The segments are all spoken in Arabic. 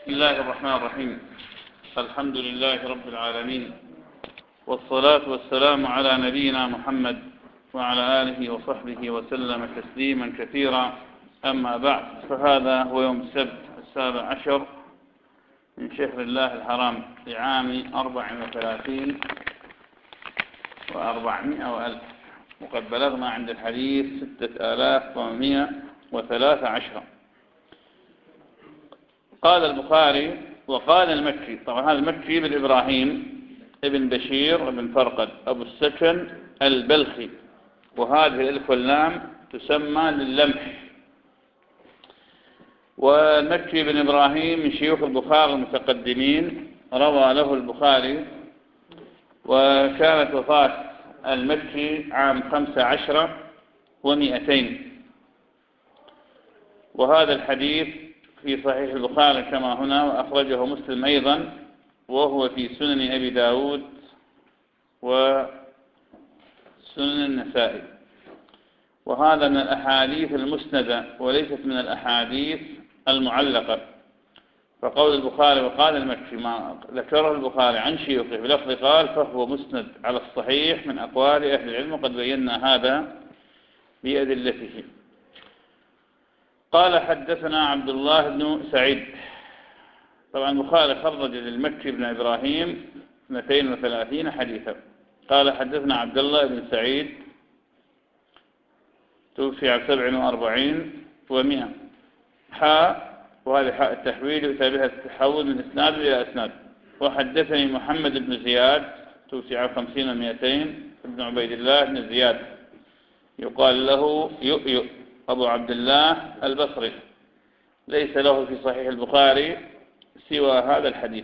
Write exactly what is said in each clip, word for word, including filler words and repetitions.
بسم الله الرحمن الرحيم. الحمد لله رب العالمين، والصلاة والسلام على نبينا محمد وعلى آله وصحبه وسلم تسليما كثيرا. أما بعد، فهذا هو يوم السبت السابع عشر من شهر الله الحرام لعام أربع وثلاثين وأربعمائة وألف، وقد بلغنا عند الحديث ستة آلاف ومائة وثلاثة عشر. قال البخاري وقال المكي، طبعا هذا المكي بن إبراهيم ابن بشير ابن فرقد أبو السكن البلخي، وهذه الألف واللام تسمى لللمح. والمكي بن إبراهيم من شيوخ البخاري المتقدمين، روى له البخاري، وكانت وفاة المكي عام خمسة عشر ومئتين. وهذا الحديث في صحيح البخاري كما هنا، وأخرجه مسلم أيضا، وهو في سنن أبي داود وسنن النسائي. وهذا من الأحاديث المسندة وليست من الأحاديث المعلقة. فقول البخاري وقال المكي ما ذكره البخاري عن شيوخه بلفظ قال فهو مسند على الصحيح من أقوال أهل العلم، وقد بينا هذا بأدلته. قال حدثنا عبد الله بن سعيد. طبعا البخاري خرج للمكي بن إبراهيم اثنتين وثلاثين حديثا. قال حدثنا عبد الله بن سعيد توفي عام سبع وأربعين ومئة حاء، وهذه حاء التحويل يتابعها التحول من إسناد إلى إسناد. وحدثني محمد بن زياد توفي عام خمسين ومئتين ابن عبيد الله بن زياد، يقال له يؤيؤ أبو عبد الله البصري، ليس له في صحيح البخاري سوى هذا الحديث.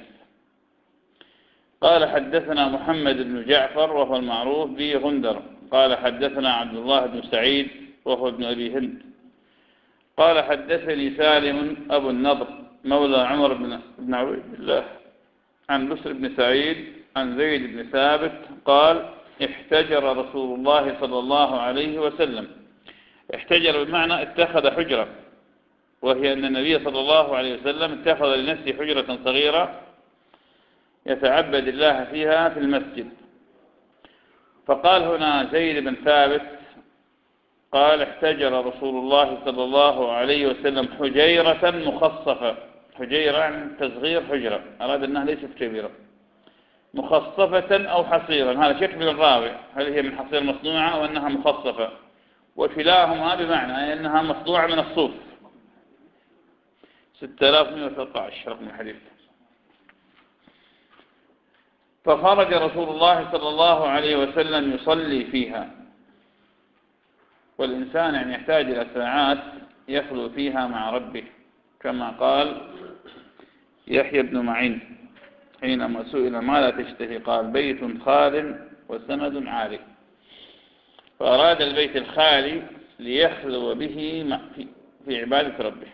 قال حدثنا محمد بن جعفر وهو المعروف بغندر. قال حدثنا عبد الله بن سعيد وهو ابن أبي هند. قال حدثني سالم أبو النضر مولى عمر بن عبيد الله عن بسر بن سعيد عن زيد بن ثابت قال احتجر رسول الله صلى الله عليه وسلم. احتجر بمعنى اتخذ حجرة، وهي أن النبي صلى الله عليه وسلم اتخذ لنفسه حجرة صغيرة يتعبد الله فيها في المسجد. فقال هنا زيد بن ثابت قال احتجر رسول الله صلى الله عليه وسلم حجيرة مخصفة. حجيرة يعني تصغير حجرة، أراد أنها ليست كبيرة، مخصفة أو حصيرا، هذا شك من الراوي هل هي من حصير مصنوعة أو أنها مخصفة، وكلاهما بمعنى أنها مصنوعة من الصوف. ستة آلاف ومئة وثلاثة عشر رقم الحديث. فخرج رسول الله صلى الله عليه وسلم يصلي فيها. والإنسان يعني يحتاج إلى ساعات يخلو فيها مع ربه، كما قال يحيى بن معين حينما سئل ما لا تشتهي قال بيت خال وسند عالي. فأراد البيت الخالي ليخلو به في عبادة ربه.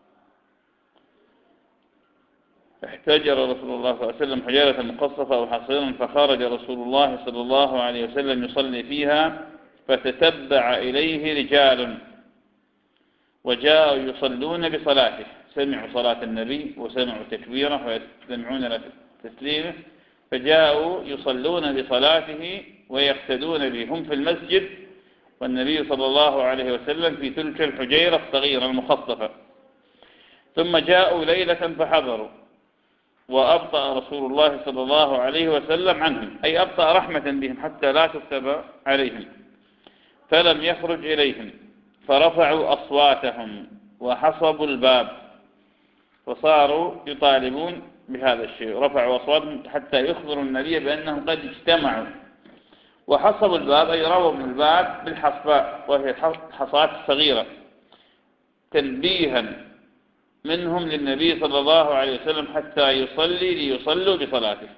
احتجر رسول الله صلى الله عليه وسلم حجارة مقصفة أو حصيرا، فخرج رسول الله صلى الله عليه وسلم يصلي فيها، فتتبع إليه رجال وجاءوا يصلون بصلاته. سمعوا صلاة النبي وسمعوا تكبيره ويستمعون لتسليمه، فجاءوا يصلون بصلاته ويقتدون به. هم في المسجد والنبي صلى الله عليه وسلم في تلك الحجيرة الصغيرة المخصفة. ثم جاءوا ليلة فحضروا، وأبطأ رسول الله صلى الله عليه وسلم عنهم، أي أبطأ رحمة بهم حتى لا تكتب عليهم، فلم يخرج إليهم، فرفعوا أصواتهم وحصبوا الباب، وصاروا يطالبون بهذا الشيء. رفعوا أصواتهم حتى يخبروا النبي بأنهم قد اجتمعوا، وحصبوا الباب أي رووا من الباب بالحصباء، وهي الحصات الصغيرة، تنبيها منهم للنبي صلى الله عليه وسلم حتى يصلي ليصلوا بصلاته.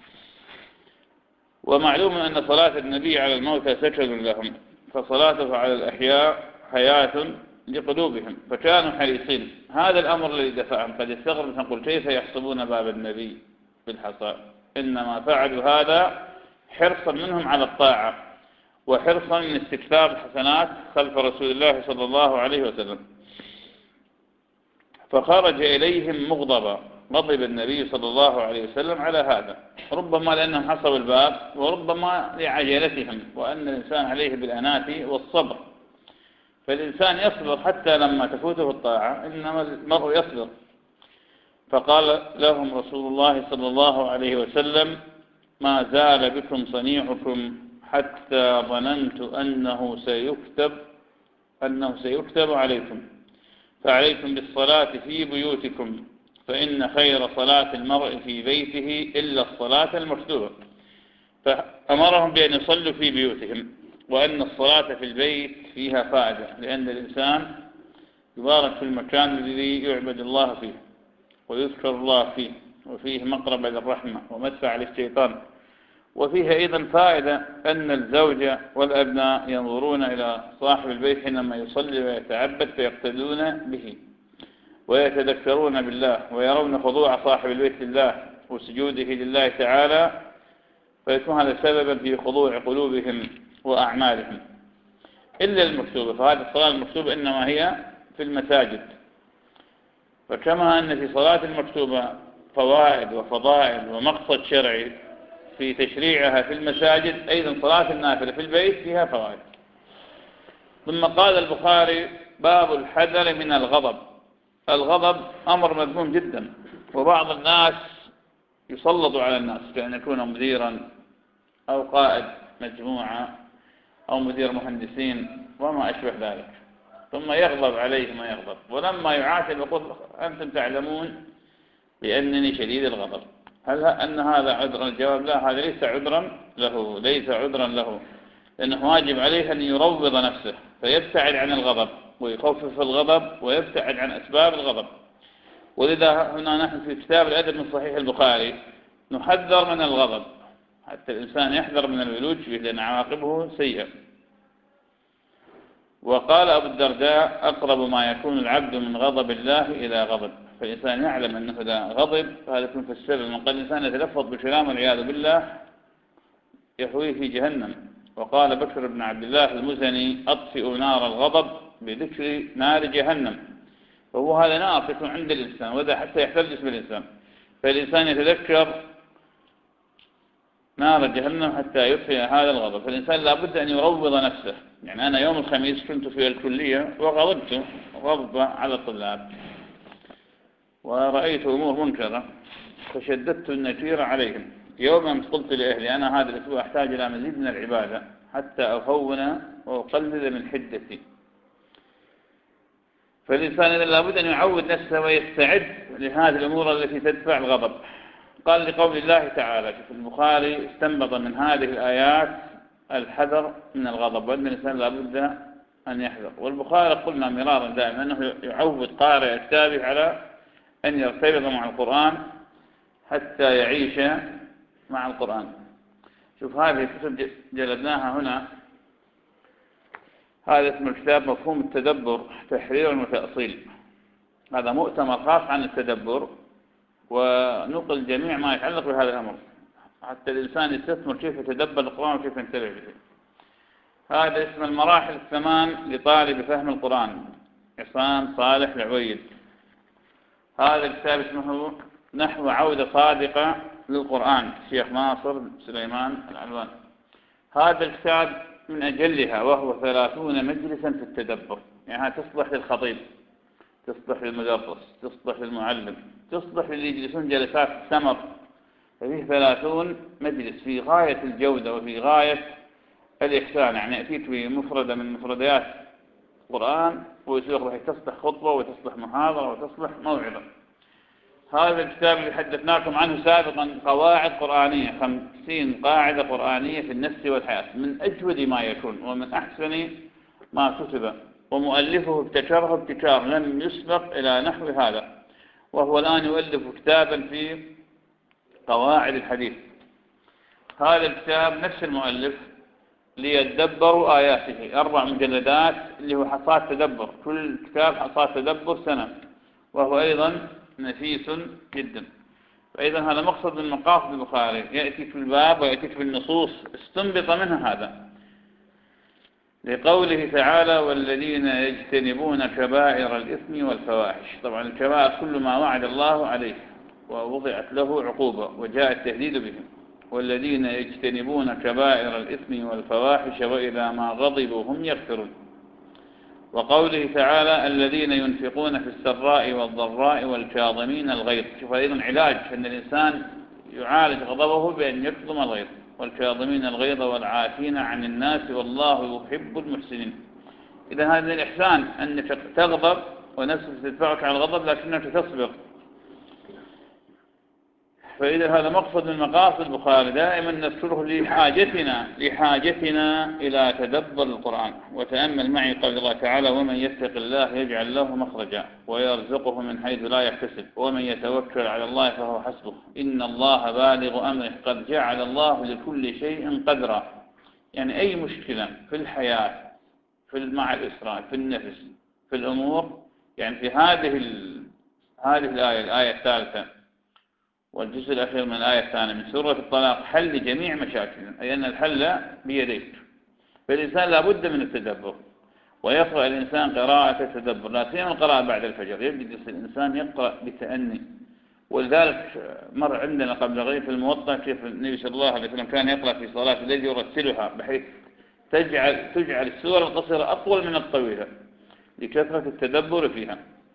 ومعلوم أن صلاة النبي على الموتى سكن لهم، فصلاته على الأحياء حياة لقلوبهم، فكانوا حريصين. هذا الأمر الذي دفعهم. قد يستغرب نقول كيف يحصبون باب النبي بالحصى؟ إنما فعلوا هذا حرصا منهم على الطاعة، وحرصا من استكثار الحسنات خلف رسول الله صلى الله عليه وسلم. فخرج إليهم مغضبا، غضب النبي صلى الله عليه وسلم على هذا، ربما لأنهم حصروا الباب، وربما لعجلتهم، وأن الإنسان عليه بالأناة والصبر. فالإنسان يصبر حتى لما تفوته الطاعة، إنما المرء يصبر. فقال لهم رسول الله صلى الله عليه وسلم: ما زال بكم صنيعكم حتى ظننت أنه سيكتب أنه سيكتب عليكم، فعليكم بالصلاة في بيوتكم، فإن خير صلاة المرء في بيته إلا الصلاة المكتوبة. فأمرهم بأن يصلوا في بيوتهم، وأن الصلاة في البيت فيها فائدة، لأن الإنسان يبارك في المكان الذي يعبد الله فيه ويذكر الله فيه، وفيه مقربة للرحمة ومدفع للشيطان. وفيه أيضا فائدة أن الزوجة والأبناء ينظرون إلى صاحب البيت حينما يصلي ويتعبد فيقتدون به ويتذكرون بالله، ويرون خضوع صاحب البيت لله وسجوده لله تعالى، فيكون هذا سببا في خضوع قلوبهم وأعمالهم. إلا المكتوبة، فهذه الصلاة المكتوبة إنما هي في المساجد. فكما أن في صلاة المكتوبة فوائد وفضائل ومقصد شرعي في تشريعها في المساجد، أيضا صلاة النافلة في البيت فيها فوائد. ثم قال البخاري: باب الحذر من الغضب. الغضب أمر مذموم جدا، وبعض الناس يسلط على الناس كأن يكون مديرا أو قائد مجموعة أو مدير مهندسين وما أشبه ذلك، ثم يغضب عليه ما يغضب، ولما يعاتب يقول: أنتم تعلمون بأنني شديد الغضب. هل أن هذا عذر؟ الجواب: لا، هذا ليس عذرا له، ليس عذرا له، لأنه واجب عليه أن يروض نفسه فيبتعد عن الغضب ويخفف الغضب ويبتعد عن أسباب الغضب. ولذا هنا نحن في كتاب الأدب من صحيح البخاري نحذر من الغضب، حتى الإنسان يحذر من الولوج به، لأن عواقبه سيئة. وقال أبو الدرداء: أقرب ما يكون العبد من غضب الله إلى غضب. فالإنسان يعلم أنه إذا غضب فهذا يكون في السر، من قد الإنسان يتلفظ بكلام والعياذ بالله يهويه في جهنم. وقال بكر بن عبد الله المزني: أطفئ نار الغضب بذكر نار جهنم. فهو هذا نار يكون عند الإنسان، وإذا حتى يحتل اسم الإنسان، فالإنسان يتذكر نار جهنم حتى يطفئ هذا الغضب. فالإنسان لابد أن يروض نفسه. يعني أنا يوم الخميس كنت في الكلية وغضبت غضبة على الطلاب، ورأيت أمور منكرة فشددت النكير عليهم. يوما قلت لأهلي: أنا هذا الأسبوع أحتاج إلى مزيد من العبادة حتى أهون وأقلل من حدتي. فالإنسان إذا لابد أن يعود نفسه ويستعد لهذه الأمور التي تدفع الغضب. قال لقول الله تعالى في البخاري استنبط من هذه الآيات الحذر من الغضب، وأن الإنسان لابد أن يحذر. والبخاري قلنا مرارا دائما أنه يعود قارئ التابع على أن يرتبط مع القرآن حتى يعيش مع القرآن. شوف هذه الكتب جلدناها هنا، هذا اسم الكتاب مفهوم التدبر تحرير وتأصيل. هذا مؤتمر خاص عن التدبر، ونقل جميع ما يتعلق بهذا الأمر حتى الإنسان يستثمر كيف يتدبر القرآن وكيف ينتبه به. هذا اسم المراحل الثمان لطالب فهم القرآن، عصام صالح العويد. هذا الكتاب اسمه نحو عودة صادقة للقرآن، الشيخ ناصر سليمان العلوان. هذا الكتاب من أجلها، وهو ثلاثون مجلسا في التدبر. يعني تصلح للخطيب، تصلح للمدرس، تصلح للمعلم، تصلح للي يجلسون جلسات السمر. ففيه ثلاثون مجلس في غاية الجودة وفي غاية الإحسان. يعني يأتيك بمفردة من مفردات القرآن ويسوق بحيث تصلح خطبة وتصلح محاضرة وتصلح موعظة. هذا الكتاب اللي حدثناكم عنه سابقا قواعد قرآنية، خمسين قاعدة قرآنية في النفس والحياة، من أجود ما يكون ومن أحسن ما كتب، ومؤلفه ابتكره ابتكار لم يسبق إلى نحو هذا. وهو الآن يؤلف كتابا في قواعد الحديث. هذا الكتاب نفس المؤلف ليتدبروا آياته، أربع مجلدات اللي هو حصاد تدبر، كل كتاب حصاد تدبر سنة، وهو أيضا نفيس جدا. فإذا هذا مقصد من مقاصد البخاري، يأتيك في الباب ويأتيك في النصوص استنبط منها هذا، لقوله تعالى: والذين يجتنبون كبائر الإثم والفواحش. طبعا الكبائر كل ما وعد الله عليه، ووضعت له عقوبة وجاء التهديد بهم. والذين يجتنبون كبائر الإثم والفواحش وإذا ما غضبوا هم يغفرون. وقوله تعالى الذين ينفقون في السراء والضراء والكاظمين الغيظ. شوف أيضا علاج أن الإنسان يعالج غضبه بأن يكظم الغيظ، والكاظمين الغيظ والعافين عن الناس والله يحب المحسنين. إذا هذا من الإحسان أنك تغضب ونفسك تدفعك على الغضب لكنك تصبر. فإذا هذا مقصد من مقاصد البخاري دائما نذكره لحاجتنا لحاجتنا إلى تدبر القرآن. وتأمل معي قول الله تعالى ومن يتق الله يجعل له مخرجا ويرزقه من حيث لا يحتسب ومن يتوكل على الله فهو حسبه إن الله بالغ أمره قد جعل الله لكل شيء قدرا. يعني أي مشكلة في الحياة، في مع الإسراء، في النفس، في الأمور، يعني في هذه ال... هذه الآية الآية الثالثة والجزء الأخير من الآية الثانية من سورة الطلاق حل لجميع مشاكلنا، أي أن الحل بيديك. فالإنسان لابد من التدبر، ويقرأ الإنسان قراءة التدبر، لا سيما القراءة بعد الفجر. يجلس الإنسان يقرأ بتأني. ولذلك مر عندنا قبل غير في الموطأ كيف النبي صلى الله عليه وسلم كان يقرأ في صلاة الليل يرتلها بحيث تجعل تجعل السورة القصيرة أطول من الطويلة لكثرة التدبر فيها.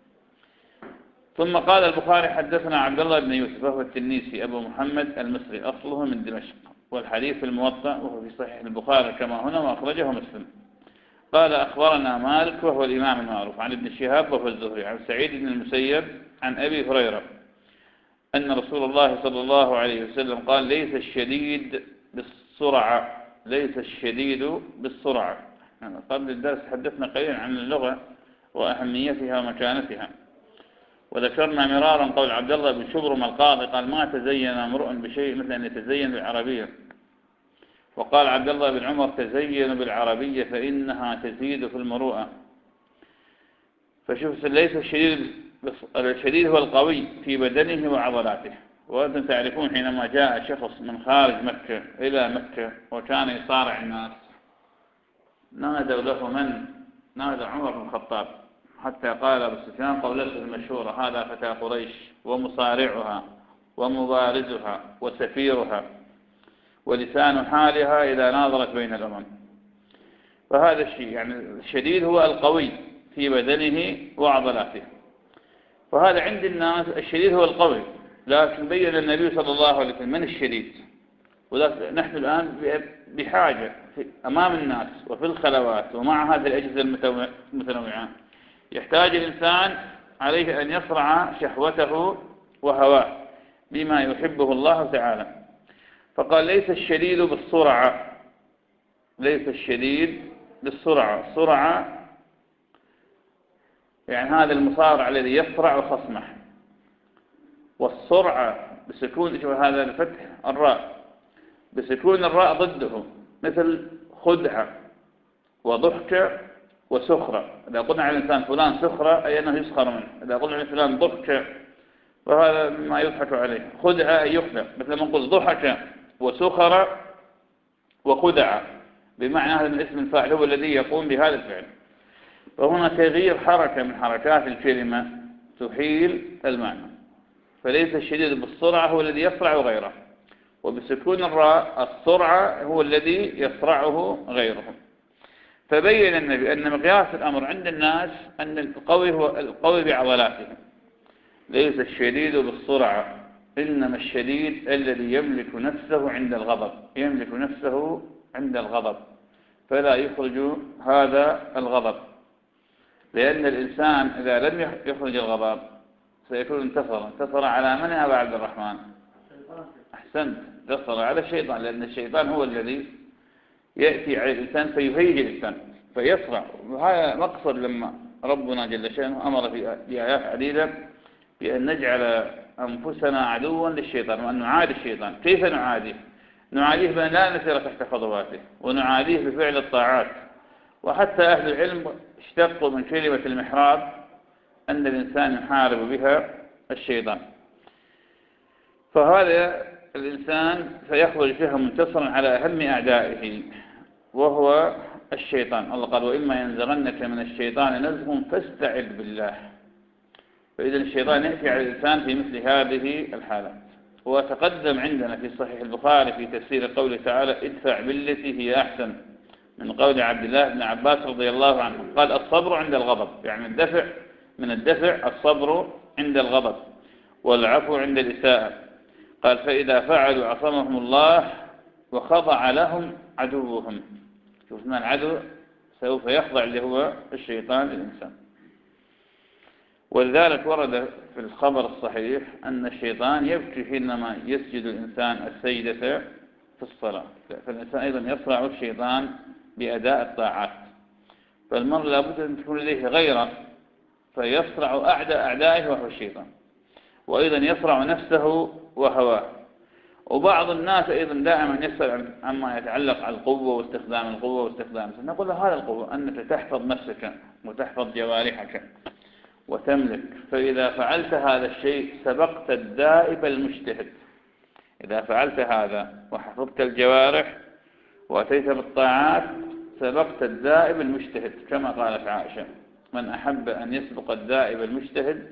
ثم قال البخاري حدثنا عبد الله بن يوسف وهو التنيسي أبو محمد المصري أصله من دمشق، والحديث في الموطأ وهو في صحيح البخاري كما هنا وأخرجه مسلم. قال أخبرنا مالك وهو الإمام المعروف عن ابن شهاب وهو الزهري عن سعيد بن المسيب عن أبي هريرة أن رسول الله صلى الله عليه وسلم قال ليس الشديد بالسرعة ليس الشديد بالسرعة. قبل الدرس حدثنا قليلا عن اللغة وأهميتها ومكانتها، وذكرنا مرارا قول عبد الله بن شبرم القاضي قال ما تزين امرؤ بشيء مثل أن يتزين بالعربية. وقال عبد الله بن عمر تزين بالعربية فإنها تزيد في المروءة. فشوف ليس الشديد الشديد هو القوي في بدنه وعضلاته. وأنتم تعرفون حينما جاء شخص من خارج مكة إلى مكة وكان يصارع الناس نادوا له من؟ نادى عمر بن الخطاب، حتى قال أبو سفيان قولته المشهورة هذا فتى قريش ومصارعها ومبارزها وسفيرها ولسان حالها إذا ناظرت بين الأمم. فهذا الشيء يعني الشديد هو القوي في بدنه وعضلاته. فهذا عند الناس الشديد هو القوي، لكن بين النبي صلى الله عليه وسلم من الشديد. ولكن نحن الآن بحاجة أمام الناس وفي الخلوات ومع هذه الأجهزة المتنوعة يحتاج الإنسان عليه أن يصرع شهوته وهواه بما يحبه الله تعالى. فقال ليس الشديد بالسرعة ليس الشديد بالسرعة. السرعة يعني هذا المصارع الذي يصرع خصمه. والسرعة بسكون شوف هذا الفتح الراء بسكون الراء ضده مثل خدعة وضحكة وسخرة. إذا قلنا على الإنسان فلان سخرة أي أنه يسخر منه. إذا قلنا على فلان ضحكة وهذا ما يضحك عليه. خدعة أي يخدع، مثل ما نقول ضحكة وسخرة وخدعة، بمعنى هذا من اسم الفاعل هو الذي يقوم بهذا الفعل. فهنا تغيير حركة من حركات الكلمة تحيل المعنى. فليس الشديد بالسرعة هو الذي يصرع غيره، وبسكون الراء السرعة هو الذي يصرعه غيره. فبين النبي أن مقياس الأمر عند الناس أن القوي هو القوي بعضلاته. ليس الشديد بالسرعة إنما الشديد الذي يملك نفسه عند الغضب يملك نفسه عند الغضب فلا يخرج هذا الغضب. لأن الإنسان إذا لم يخرج الغضب سيكون انتصر انتصر على من يا أبا عبد الرحمن؟ أحسنت، انتصر على الشيطان، لأن الشيطان هو الذي يأتي على الإنسان فيهيج الإنسان فيصرع. وهذا مقصد لما ربنا جل شأنه أمر في آيات عديدة بأن نجعل أنفسنا عدوا للشيطان وأن نعادي الشيطان. كيف نعاديه؟ نعاديه بأن لا نسير تحت خطواته ونعاديه بفعل الطاعات. وحتى أهل العلم اشتقوا من كلمة المحراب أن الإنسان يحارب بها الشيطان. فهذا الإنسان سيخرج فيها منتصرا على أهم أعدائه وهو الشيطان. الله قال وإما ينزغنك من الشيطان نزغ فاستعذ بالله فإذا الشيطان يأتي على الإنسان في مثل هذه الحالات. وتقدم عندنا في صحيح البخاري في تفسير قوله تعالى ادفع بالتي هي أحسن من قول عبد الله بن عباس رضي الله عنه قال الصبر عند الغضب، يعني الدفع من الدفع الصبر عند الغضب والعفو عند الإساءة. قال فإذا فعلوا عصمهم الله وخضع لهم عدوهم. شوف ما العدو سوف يخضع اللي هو الشيطان للإنسان. ولذلك ورد في الخبر الصحيح أن الشيطان يبكي حينما يسجد الإنسان السجدة في الصلاة، فالإنسان أيضا يصرع الشيطان بأداء الطاعات، فالمرء لابد أن تكون لديه غيرة فيصرع أعداء أعدائه وهو الشيطان، وأيضا يصرع نفسه وهواه. وبعض الناس أيضا دائما يسأل عما يتعلق على القوة واستخدام القوة واستخدام، نقول له هذا القوة أنك تحفظ نفسك وتحفظ جوارحك وتملك، فإذا فعلت هذا الشيء سبقت الدائب المجتهد. إذا فعلت هذا وحفظت الجوارح وأتيت بالطاعات سبقت الدائب المجتهد، كما قالت عائشة من أحب أن يسبق الدائب المجتهد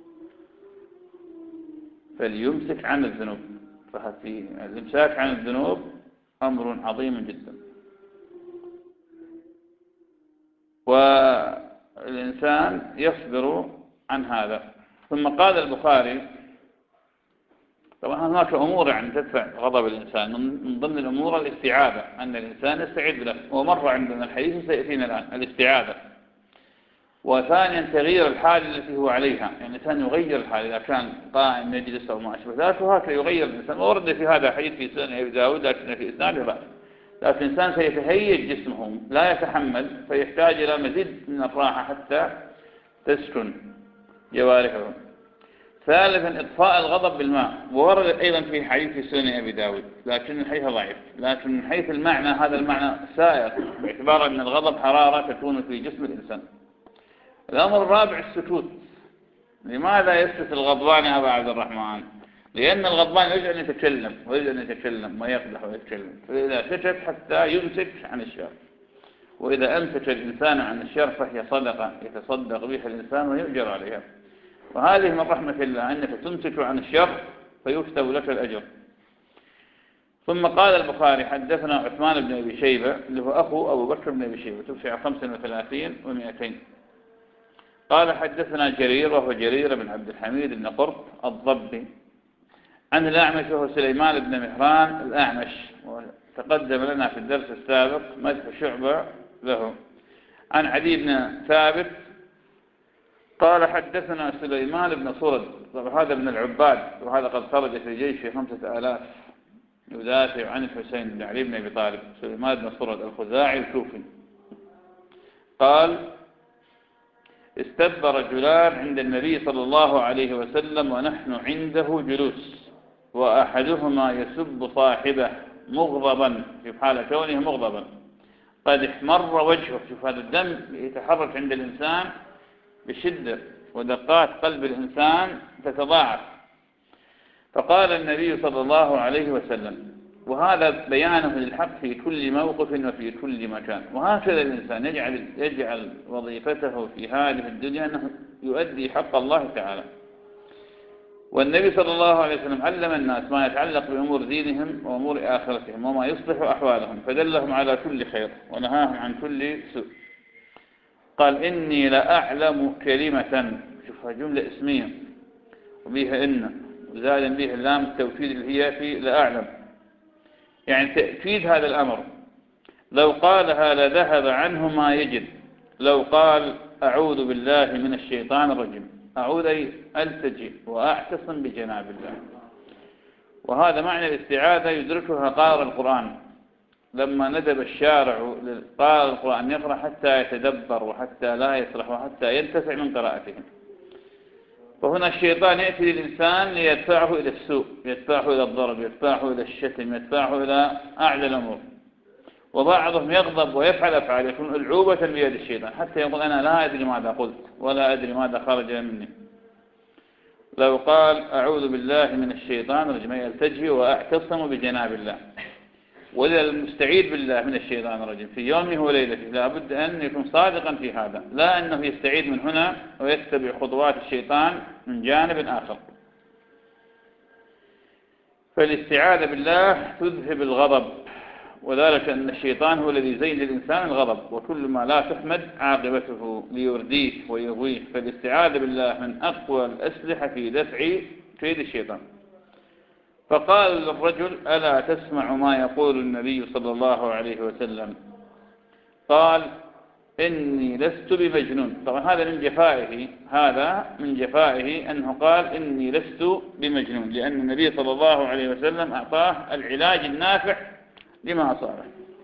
فليمسك عن الذنوب. ففي الإمساك عن الذنوب أمر عظيم جدا. والإنسان يصبر عن هذا. ثم قال البخاري طبعا هناك أمور يعني تدفع غضب الإنسان، من ضمن الأمور الاستعاذة، أن الإنسان يستعيذ بالله، ومر عندنا الحديث سيأتينا الآن الاستعاذة. وثانيا تغيير الحال التي هو عليها، يعني الإنسان يغير الحال إذا كان قائم يجلس أو ما أشبه ذلك، وهكذا يغير الإنسان. ورد في هذا حديث في سنن أبي داود لكن في إسناده ضعف، لكن الإنسان سيتهيج جسمه لا يتحمل فيحتاج إلى مزيد من الراحة حتى تسكن جوارحه. ثالثا إطفاء الغضب بالماء، وورد أيضا في حديث في سنن أبي داود لكن الحديث ضعيف، لكن من حيث المعنى هذا المعنى سائر، باعتبار أن الغضب حرارة تكون في جسم الإنسان. الأمر الرابع السكوت. لماذا يسكت الغضبان يا أبا عبد الرحمن؟ لأن الغضبان يجب أن يتكلم ويجب أن يتكلم ويقدح ويتكلم، فإذا سكت حتى يمسك عن الشر، وإذا أمسك الإنسان عن الشر فهي صدقة يتصدق بها الإنسان ويؤجر عليها. وهذه من رحمة الله أنك تمسك عن الشر فيكتب لك الأجر. ثم قال البخاري حدثنا عثمان بن أبي شيبة اللي هو أخو أبو بكر بن أبي شيبة توفي خمسة وثلاثين ومئتين. قال حدثنا جرير وهو جرير بن عبد الحميد بن قرط الضبي عن الأعمش وهو سليمان بن مهران الأعمش، وتقدم لنا في الدرس السابق مدح شعبة له. عن عدي بن ثابت قال حدثنا سليمان بن صرد، هذا من العباد، وهذا قد خرج في جيش في خمسة آلاف يدافع عن الحسين بن علي بن أبي طالب. سليمان بن صرد الخزاعي الكوفي قال استب رجلان عند النبي صلى الله عليه وسلم ونحن عنده جلوس، وأحدهما يسب صاحبه مغضبا في حال كونه مغضبا قد احمر وجهه. شوف هذا الدم يتحرك عند الإنسان بشدة ودقات قلب الإنسان تتضاعف. فقال النبي صلى الله عليه وسلم، وهذا بيانه للحق في كل موقف وفي كل مكان، وهكذا الإنسان يجعل, يجعل وظيفته في هذه الدنيا أنه يؤدي حق الله تعالى. والنبي صلى الله عليه وسلم علم الناس ما يتعلق بأمور دينهم وأمور آخرتهم وما يصلح أحوالهم، فدلهم على كل خير ونهاهم عن كل سوء. قال إني لأعلم كلمة، شوفها جملة اسمية وبيها إن وزاد بها اللام التوكيد اللي هي في لأعلم، يعني تأكيد هذا الأمر. لو قالها لذهب عنه ما يجد. لو قال أعوذ بالله من الشيطان الرجيم، أعوذ أي ألتجئ وأعتصم بجناب الله. وهذا معنى الاستعاذة يدركها قارئ القرآن لما ندب الشارع قارئ القرآن يقرأ حتى يتدبر وحتى لا يسرح وحتى ينتفع من قراءته. فهنا الشيطان يأتي للإنسان ليدفعه إلى السوء، يدفعه إلى الضرب، يدفعه إلى الشتم، يدفعه إلى أعلى الأمور. وبعضهم يغضب ويفعل أفعال يكون ألعوبة بيد الشيطان حتى يقول أنا لا أدري ماذا قلت ولا أدري ماذا خرج مني. لو قال أعوذ بالله من الشيطان الرجيم يلتجئ وأعتصم بجناب الله. وإذا المستعيذ بالله من الشيطان الرجيم في يومه وليلته لا بد أن يكون صادقا في هذا، لا أنه يستعيذ من هنا ويتبع خطوات الشيطان من جانب آخر. فالاستعاذة بالله تذهب الغضب، وذلك أن الشيطان هو الذي يزين للإنسان الغضب، وكل ما لا تحمد عاقبته ليرديه ويغويه. فالاستعاذة بالله من أقوى الأسلحة في دفع كيد الشيطان. فقال للرجل: ألا تسمع ما يقول النبي صلى الله عليه وسلم؟ قال: إني لست بمجنون. طبعا هذا من جفائه، هذا من جفائه أنه قال إني لست بمجنون، لأن النبي صلى الله عليه وسلم أعطاه العلاج النافع لما أصابه.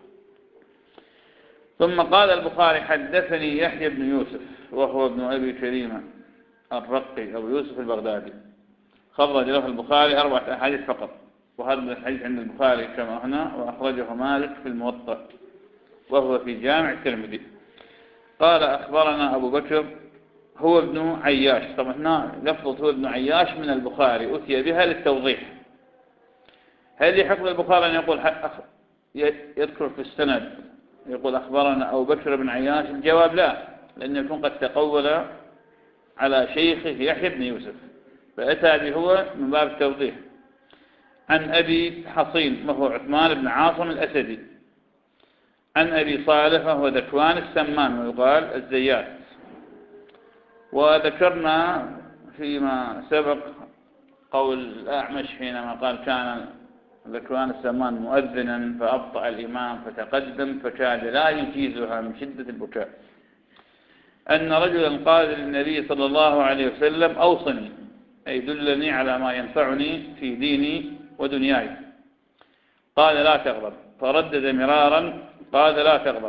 ثم قال البخاري: حدثني يحيى بن يوسف وهو ابن أبي كريمة الرقي أبو يوسف البغدادي، خرج له البخاري أربعة أحاديث فقط، وهذا الحديث عند البخاري كما هنا، وأخرجه مالك في الموطأ وهو في جامع الترمذي. قال: أخبرنا أبو بكر هو ابن عياش. طبعا هنا لفظة هو ابن عياش من البخاري أتي بها للتوضيح. هل يحق للبخاري أن يقول يذكر في السند يقول أخبرنا أبو بكر بن عياش؟ الجواب لا، لأنه يكون قد تقول على شيخه يحيى بن يوسف، فأتى به هو من باب التوضيح. عن أبي حصين وهو عثمان بن عاصم الأسدي، عن أبي صالح وهو ذكوان السمان ويقال الزيات. وذكرنا فيما سبق قول الأعمش حينما قال: كان ذكوان السمان مؤذنا فأبطأ الإمام فتقدم فكاد لا يجيزها من شدة البكاء، أن رجلا قال للنبي صلى الله عليه وسلم: أوصني، أي دلني على ما ينفعني في ديني ودنياي. قال: لا تغضب. فردد مرارا قال: لا تغضب.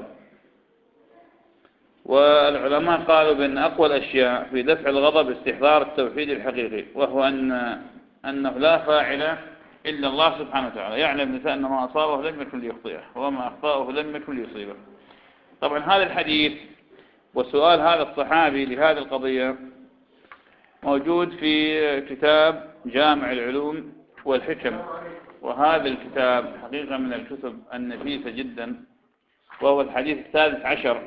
والعلماء قالوا بأن أقوى الأشياء في دفع الغضب استحضار التوحيد الحقيقي، وهو أن أنه لا فاعل إلا الله سبحانه وتعالى، يعلم الإنسان أن ما أصابه لم يكن ليخطئه وما أخطأه لم يكن ليصيبه. طبعا هذا الحديث وسؤال هذا الصحابي لهذه القضية موجود في كتاب جامع العلوم والحكم، وهذا الكتاب حقيقة من الكتب النفيسة جدا، وهو الحديث السادس عشر،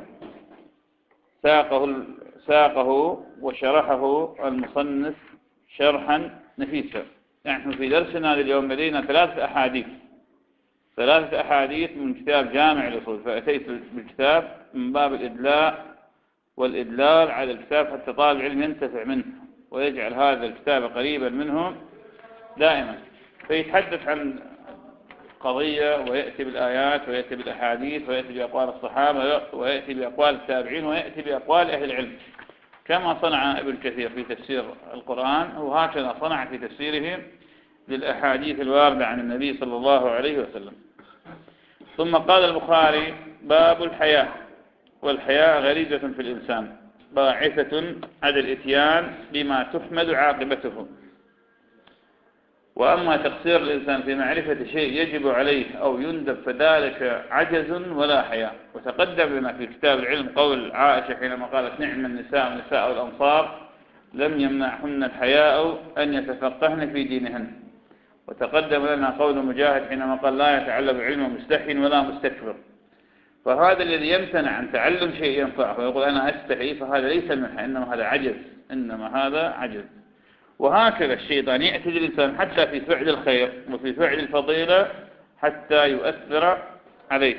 ساقه ساقه وشرحه المصنف شرحا نفيسا. نحن في درسنا اليوم لدينا ثلاثة أحاديث ثلاثة أحاديث من كتاب جامع الأصول، فأتيت بالكتاب من باب الإدلاء والإدلال على الكتاب حتى طالب العلم ينتفع منه ويجعل هذا الكتاب قريبا منه دائما، فيتحدث عن قضية ويأتي بالآيات ويأتي بالأحاديث ويأتي بأقوال الصحابة ويأتي بأقوال التابعين ويأتي بأقوال أهل العلم، كما صنع ابن كثير في تفسير القرآن، وهكذا صنع في تفسيره للأحاديث الواردة عن النبي صلى الله عليه وسلم. ثم قال البخاري: باب الحياء. والحياء غريزة في الإنسان باعثة على الإتيان بما تحمد عاقبته، وأما تقصير الإنسان في معرفة شيء يجب عليه أو يندب فذلك عجز ولا حياء. وتقدم لنا في كتاب العلم قول عائشة حينما قالت: نعم النساء نساء الأنصار لم يمنعهن الحياء أن يتفقهن في دينهن. وتقدم لنا قول مجاهد حينما قال: لا يتعلم علم مستحي ولا مستكبر. فهذا الذي يمتنع عن تعلم شيء ينفعه ويقول أنا أستحي، فهذا ليس المنحى، إنما هذا عجز، إنما هذا عجز. وهكذا الشيطان يأتي للإنسان حتى في فعل الخير وفي فعل الفضيلة حتى يؤثر عليه.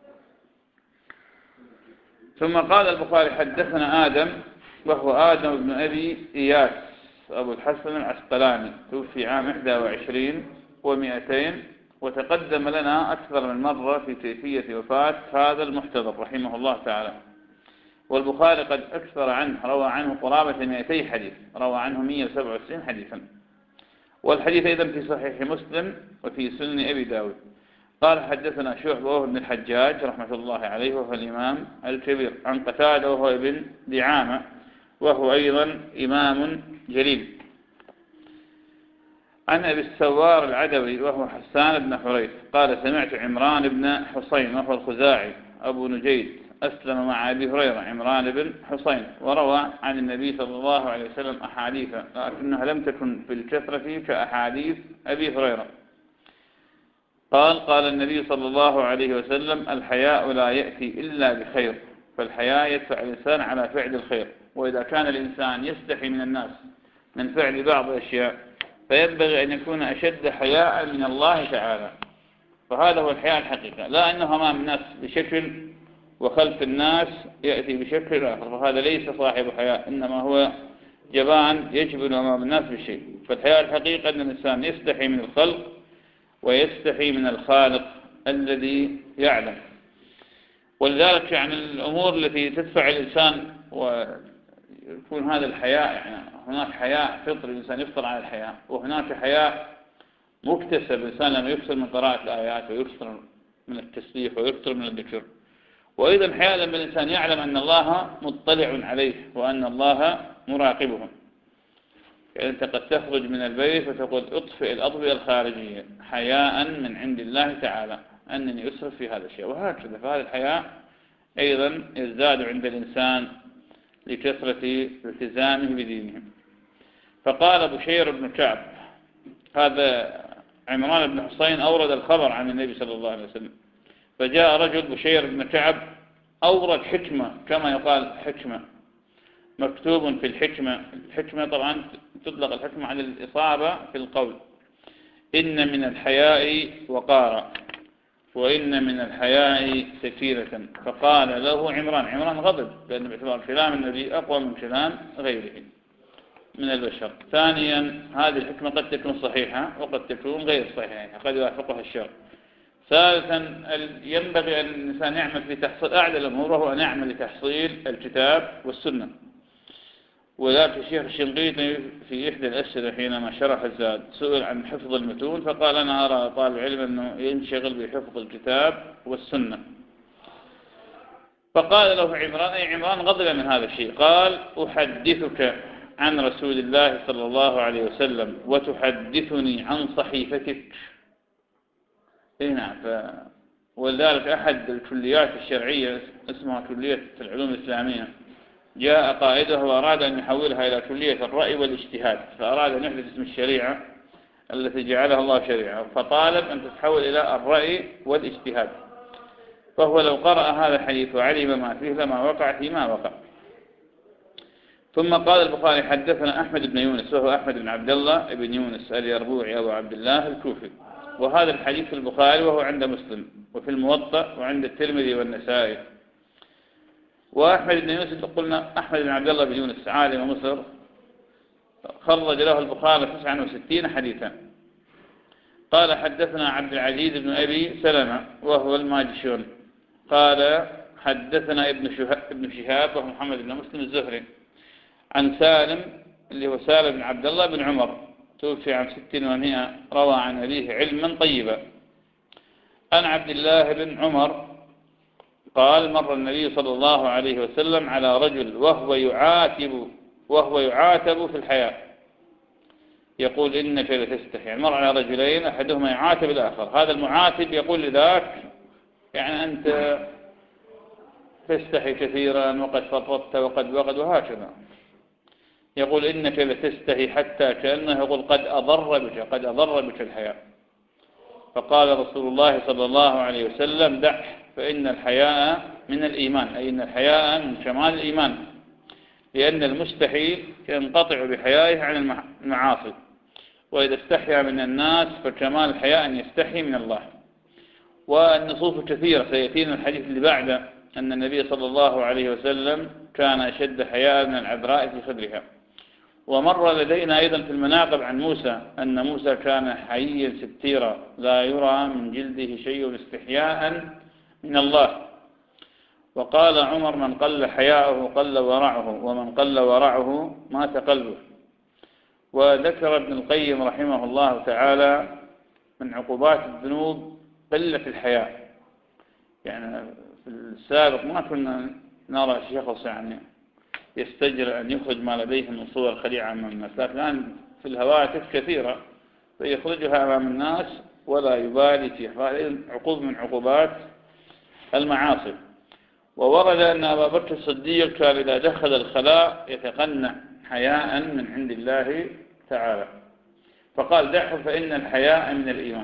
ثم قال البخاري: حدثنا آدم وهو آدم بن أبي إياس أبو الحسن العسقلاني، توفي عام إحدى وعشرين ومئتين، وتقدم لنا أكثر من مرة في كيفية وفاة هذا المحتضر رحمه الله تعالى. والبخاري قد أكثر عنه، روى عنه قرابة مئتي حديث، روى عنه مئة وسبعة وتسعين حديثا. والحديث أيضا في صحيح مسلم وفي سنن أبي داود. قال: حدثنا شعبة وهو ابن الحجاج رحمة الله عليه وهو الإمام الكبير، عن قتادة وهو ابن دعامة وهو أيضا إمام جليل، عن أبي السوار العدوي وهو حسان بن حريث قال: سمعت عمران بن حسين وهو الخزاعي أبو نجيد أسلم مع أبي هريرة، عمران بن حسين، وروى عن النبي صلى الله عليه وسلم أحاديثا لكنها لم تكن في الكثرة كأحاديث أبي هريرة. قال قال النبي صلى الله عليه وسلم: الحياء لا يأتي إلا بخير. فالحياء يدفع الإنسان على فعل الخير. وإذا كان الإنسان يستحي من الناس من فعل بعض الأشياء فينبغي أن يكون أشد حياء من الله تعالى. فهذا هو الحياء الحقيقة، لا أنه أمام الناس بشكل وخلف الناس يأتي بشكل آخر، فهذا ليس صاحب حياء، إنما هو جبان يجبن أمام الناس بشيء. فالحياء الحقيقة أن الإنسان يستحي من الخلق ويستحي من الخالق الذي يعلم. ولذلك يعني الأمور التي تدفع الإنسان ويكون هذا الحياء، يعني هناك حياء فطري الإنسان يفطر على الحياء، وهناك حياء مكتسب الإنسان لما يكثر من قراءة الآيات ويكثر من التسبيح ويكثر من الذكر. وأيضا الحياء لما الإنسان يعلم أن الله مطلع عليه وأن الله مراقبه. يعني أنت قد تخرج من البيت وتقول: اطفئ الأضوية الخارجية حياء من عند الله تعالى أنني أسرف في هذا الشيء، وهكذا. فهذا الحياء أيضا يزداد عند الإنسان لكثرة التزامه بدينه. فقال بشير بن كعب، هذا عمران بن حسين أورد الخبر عن النبي صلى الله عليه وسلم، فجاء رجل بشير بن كعب أورد حكمة، كما يقال حكمة، مكتوب في الحكمة. الحكمة طبعا تطلق الحكمة على الإصابة في القول. إن من الحياء وقارا، وإن من الحياء سكينة. فقال له عمران، عمران غضب لأن باعتبار كلام النبي أقوى من كلام غيره من البشر. ثانيا هذه الحكمة قد تكون صحيحة وقد تكون غير صحيحة، قد يوافقها الشر. ثالثا ينبغي أن الإنسان يعمل في تحصيل أعلى الأمور، وهو أن يعمل لتحصيل الكتاب والسنة. وذلك الشيخ الشنقيطي في إحدى الأسئلة حينما شرح الزاد سئل عن حفظ المتون، فقال: أنا أرى طالب العلم أنه ينشغل بحفظ الكتاب والسنة. فقال له عمران، أي عمران غضب من هذا الشيء، قال: أحدثك عن رسول الله صلى الله عليه وسلم وتحدثني عن صحيفتك. إيه نعم. ف... ولذلك أحد الكليات الشرعية اسمها كلية العلوم الإسلامية جاء قائده وأراد أن يحولها إلى كلية الرأي والاجتهاد، فأراد أن يحدث اسم الشريعة التي جعلها الله شريعة، فطالب أن تتحول إلى الرأي والاجتهاد. فهو لو قرأ هذا الحديث وعلم ما فيه لما وقع فيما وقع. ثم قال البخاري: حدثنا أحمد بن يونس، وهو أحمد بن عبد الله بن يونس اليربوعي أبو عبد الله الكوفي. وهذا الحديث في البخاري وهو عند مسلم وفي الموطأ وعند الترمذي والنسائي. وأحمد بن يونس قلنا أحمد بن عبد الله بن يونس عالم مصر، خرج له البخاري تسعة وستين حديثا. قال: حدثنا عبد العزيز بن أبي سلمة وهو الماجشون قال: حدثنا ابن شهاب وهو محمد بن مسلم الزهري عن سالم اللي هو سالم بن عبد الله بن عمر، توفي عام ست ومائة، روى عن أبيه علما طيبا. عن عبد الله بن عمر قال: مر النبي صلى الله عليه وسلم على رجل وهو يعاتب وهو يعاتب في الحياة، يقول: إنك لتستحي. يعني مر على رجلين أحدهما يعاتب الآخر، هذا المعاتب يقول لذاك: يعني أنت تستحي كثيرا وقد فرطت وقد وقد وهكذا. يقول: إنك لتستحي، حتى كأنه يقول: قد أضر بك قد أضر بك الحياء. فقال رسول الله صلى الله عليه وسلم: دعه، فإن الحياء من الإيمان، أي إن الحياء من كمال الإيمان، لأن المستحي ينقطع بحيائه عن المعاصي، وإذا استحيا من الناس فكمال الحياء أن يستحي من الله. والنصوص كثيرة، سيأتينا الحديث اللي بعده أن النبي صلى الله عليه وسلم كان أشد حياء من العذراء في خدرها. ومر لدينا أيضا في المناقب عن موسى أن موسى كان حييا ستيرا لا يرى من جلده شيء استحياء من الله. وقال عمر: من قل حياءه قل ورعه، ومن قل ورعه مات قلبه. وذكر ابن القيم رحمه الله تعالى من عقوبات الذنوب قلة الحياء. يعني في السابق ما كنا نرى شخص يعني يستجر أن يخرج ما لديه من صور خليعة من الناس، لكن الآن في الهواتف كثيرة فيخرجها أمام الناس ولا يبالي فيها. فهذه عقوب من عقوبات المعاصي. وورد أن أبا بكر الصديق كان إذا دخل الخلاء يتقنع حياء من عند الله تعالى، فقال: دعه، فإن الحياء من الإيمان.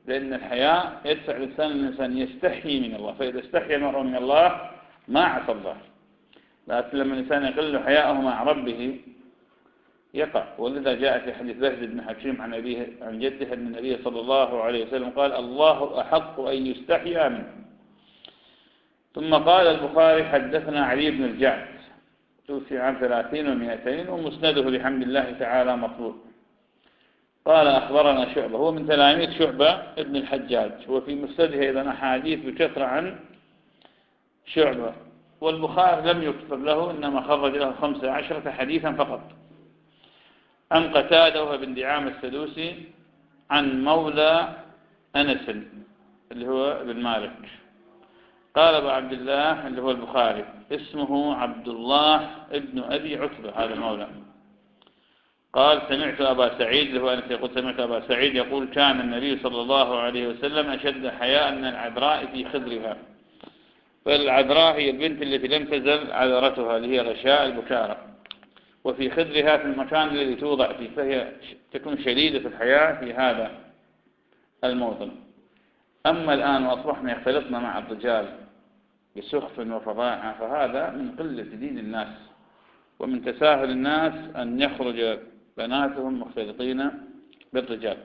لأن الحياء يدفع الإنسان الإنسان يستحي من الله، فإذا استحي المرء من الله ما عصى الله. لكن لما الإنسان يقل حياءه مع ربه يقع. ولذا جاء في حديث بهز بن حكيم عن أبيه عن جده أن النبي صلى الله عليه وسلم قال: الله أحق أن يستحيا منه. ثم قال البخاري: حدثنا علي بن الجعد، توفي عام ثلاثين ومئتين، ومسنده بحمد الله تعالى مطلوب. قال: أخبرنا شعبة، هو من تلاميذ شعبة ابن الحجاج، وفي مسنده أيضا أحاديث بكثرة عن شعبة، والبخاري لم يكتب له، إنما خرج له خمسة عشرة حديثا فقط. عن قتادة وابن دعامة السدوسي عن مولى أنس اللي هو ابن مالك. قال أبو عبد الله اللي هو البخاري اسمه عبد الله ابن أبي عتبة، هذا مولى. قال: سمعت أبا سعيد اللي هو أنس يقول: سمعت أبا سعيد يقول: كان النبي صلى الله عليه وسلم أشد حياء من العذراء في خدرها. فالعذراء هي البنت التي لم تزل عذرتها اللي هي غشاء البكارة، وفي خدرها في المكان الذي توضع فيه، فهي تكون شديدة الحياة في هذا الموطن. أما الآن وأصبحنا يختلطنا مع الرجال بسخف وفظاعة، فهذا من قلة دين الناس ومن تساهل الناس أن يخرج بناتهم مختلطين بالرجال.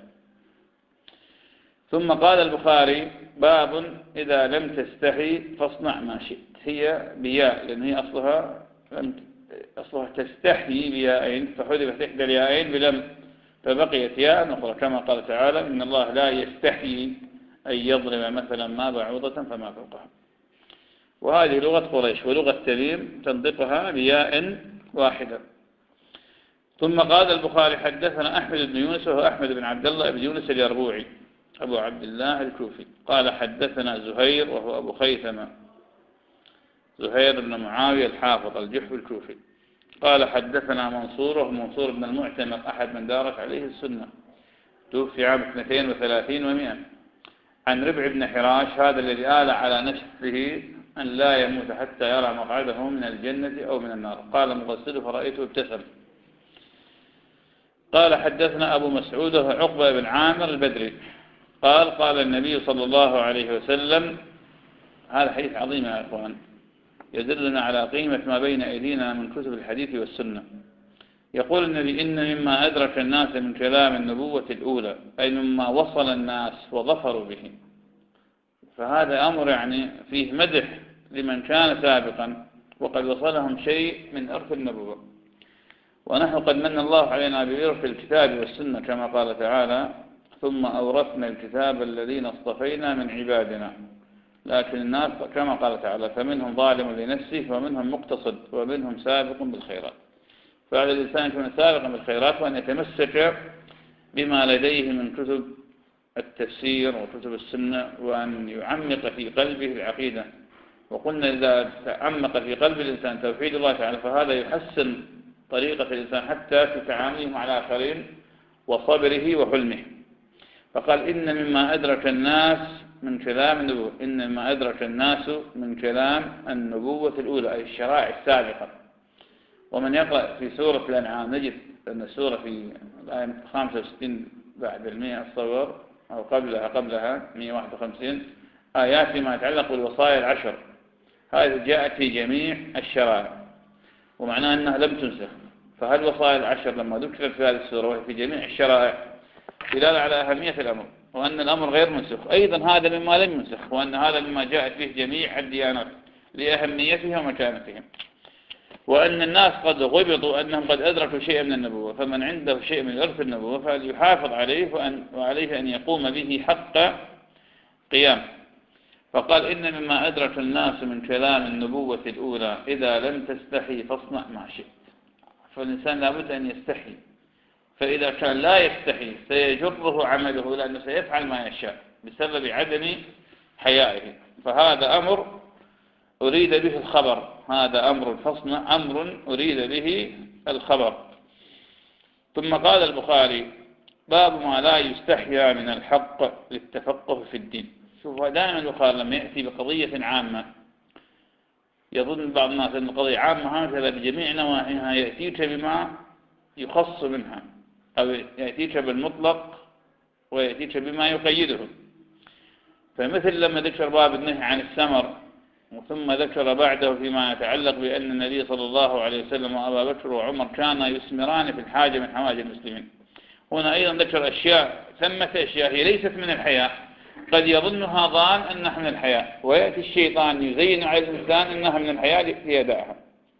ثم قال البخاري: باب إذا لم تستحي فاصنع ما شئت. هي بياء لأن هي أصلها أصلها تستحي بياءين، فحذفت إحدى الياءين بلم، فبقيت ياء أخرى، كما قال تعالى: إن الله لا يستحي أن يضرب مثلا ما بعوضة فما فوقها. وهذه لغة قريش، ولغة تميم تنطقها بياء واحدة. ثم قال البخاري: حدثنا أحمد بن يونس، وهو أحمد بن عبد الله بن يونس اليربوعي أبو عبد الله الكوفي. قال: حدثنا زهير وهو أبو خيثمة، زهير بن معاوية الحافظ الجحف الكوفي. قال: حدثنا منصور وهو منصور بن المعتمر أحد من دارت عليه السنة، توفي عام اثنتين وثلاثين ومئة. عن ربع بن حراش، هذا الذي آل على نفسه أن لا يموت حتى يرى مقعده من الجنة أو من النار. قال مغسله فرأيته ابتسم. قال: حدثنا أبو مسعود وهو عقبة بن عامر البدري قال: قال النبي صلى الله عليه وسلم، هذا حديث عظيم يا إخوان، يدلنا على قيمة ما بين أيدينا من كتب الحديث والسنة. يقول النبي: إن مما أدرك الناس من كلام النبوة الأولى، أي مما وصل الناس وظفروا به. فهذا أمر يعني فيه مدح لمن كان سابقا وقد وصلهم شيء من إرث النبوة. ونحن قد من الله علينا بإرث الكتاب والسنة، كما قال تعالى: ثم أورثنا الكتاب الذين اصطفينا من عبادنا. لكن الناس كما قال تعالى: فمنهم ظالم لنفسه ومنهم مقتصد ومنهم سابق بالخيرات. فعلى الإنسان يكون سابقا بالخيرات وأن يتمسك بما لديه من كتب التفسير وكتب السنة، وأن يعمق في قلبه العقيدة. وقلنا إذا تعمق في قلب الإنسان توحيد الله تعالى فهذا يحسن طريقة الإنسان حتى في تعامله مع الآخرين وصبره وحلمه. فقال: إن مما أدرك الناس من كلام النبوة، إن مما أدرك الناس من كلام النبوة الأولى، أي الشرائع السابقة. ومن يقرأ في سورة الأنعام نجد أن السورة في الآية خمسة وستين بعد المئة الصور أو قبلها قبلها مئة وواحد وخمسين آيات فيما يتعلق بالوصايا العشر، هذه جاءت في جميع الشرائع، ومعناه أنها لم تنسخ. فهل وصايا العشر لما ذكرت في هذه السورة وهي في جميع الشرائع دلالة على أهمية الأمر، وأن الأمر غير منسخ. أيضا هذا مما لم ينسخ، وأن هذا مما جاءت به جميع الديانات لأهميتها ومكانتها. وأن الناس قد غبطوا أنهم قد أدركوا شيئا من النبوة، فمن عنده شيء من إرث النبوة فليحافظ عليه، وأن وعليه أن يقوم به حق قيام. فقال: إن مما أدرك الناس من كلام النبوة الأولى إذا لم تستحي فاصنع ما شئت. فالإنسان لابد أن يستحي، فإذا كان لا يستحي سيجره عمله، لأنه سيفعل ما يشاء بسبب عدم حيائه. فهذا أمر أريد به الخبر، هذا أمر فاصنع أمر أريد به الخبر. ثم قال البخاري: باب ما لا يستحيا من الحق للتفقه في الدين. شوفوا دائما البخاري لما يأتي بقضية عامة يظن بعض الناس أن القضية عامة هكذا بجميع نواحيها، يأتيك بما يخص منها، أو يأتيك بالمطلق ويأتيك بما يقيده. فمثل لما ذكر باب النهي عن السمر ثم ذكر بعده فيما يتعلق بأن النبي صلى الله عليه وسلم وأبا بكر وعمر كانا يثمران في الحاجة من حوائج المسلمين. هنا أيضا ذكر أشياء، ثمة أشياء هي ليست من الحياء، قد يظنها ظان أنها من الحياء، ويأتي الشيطان يزين على الإنسان أنها من الحياء ليدعها.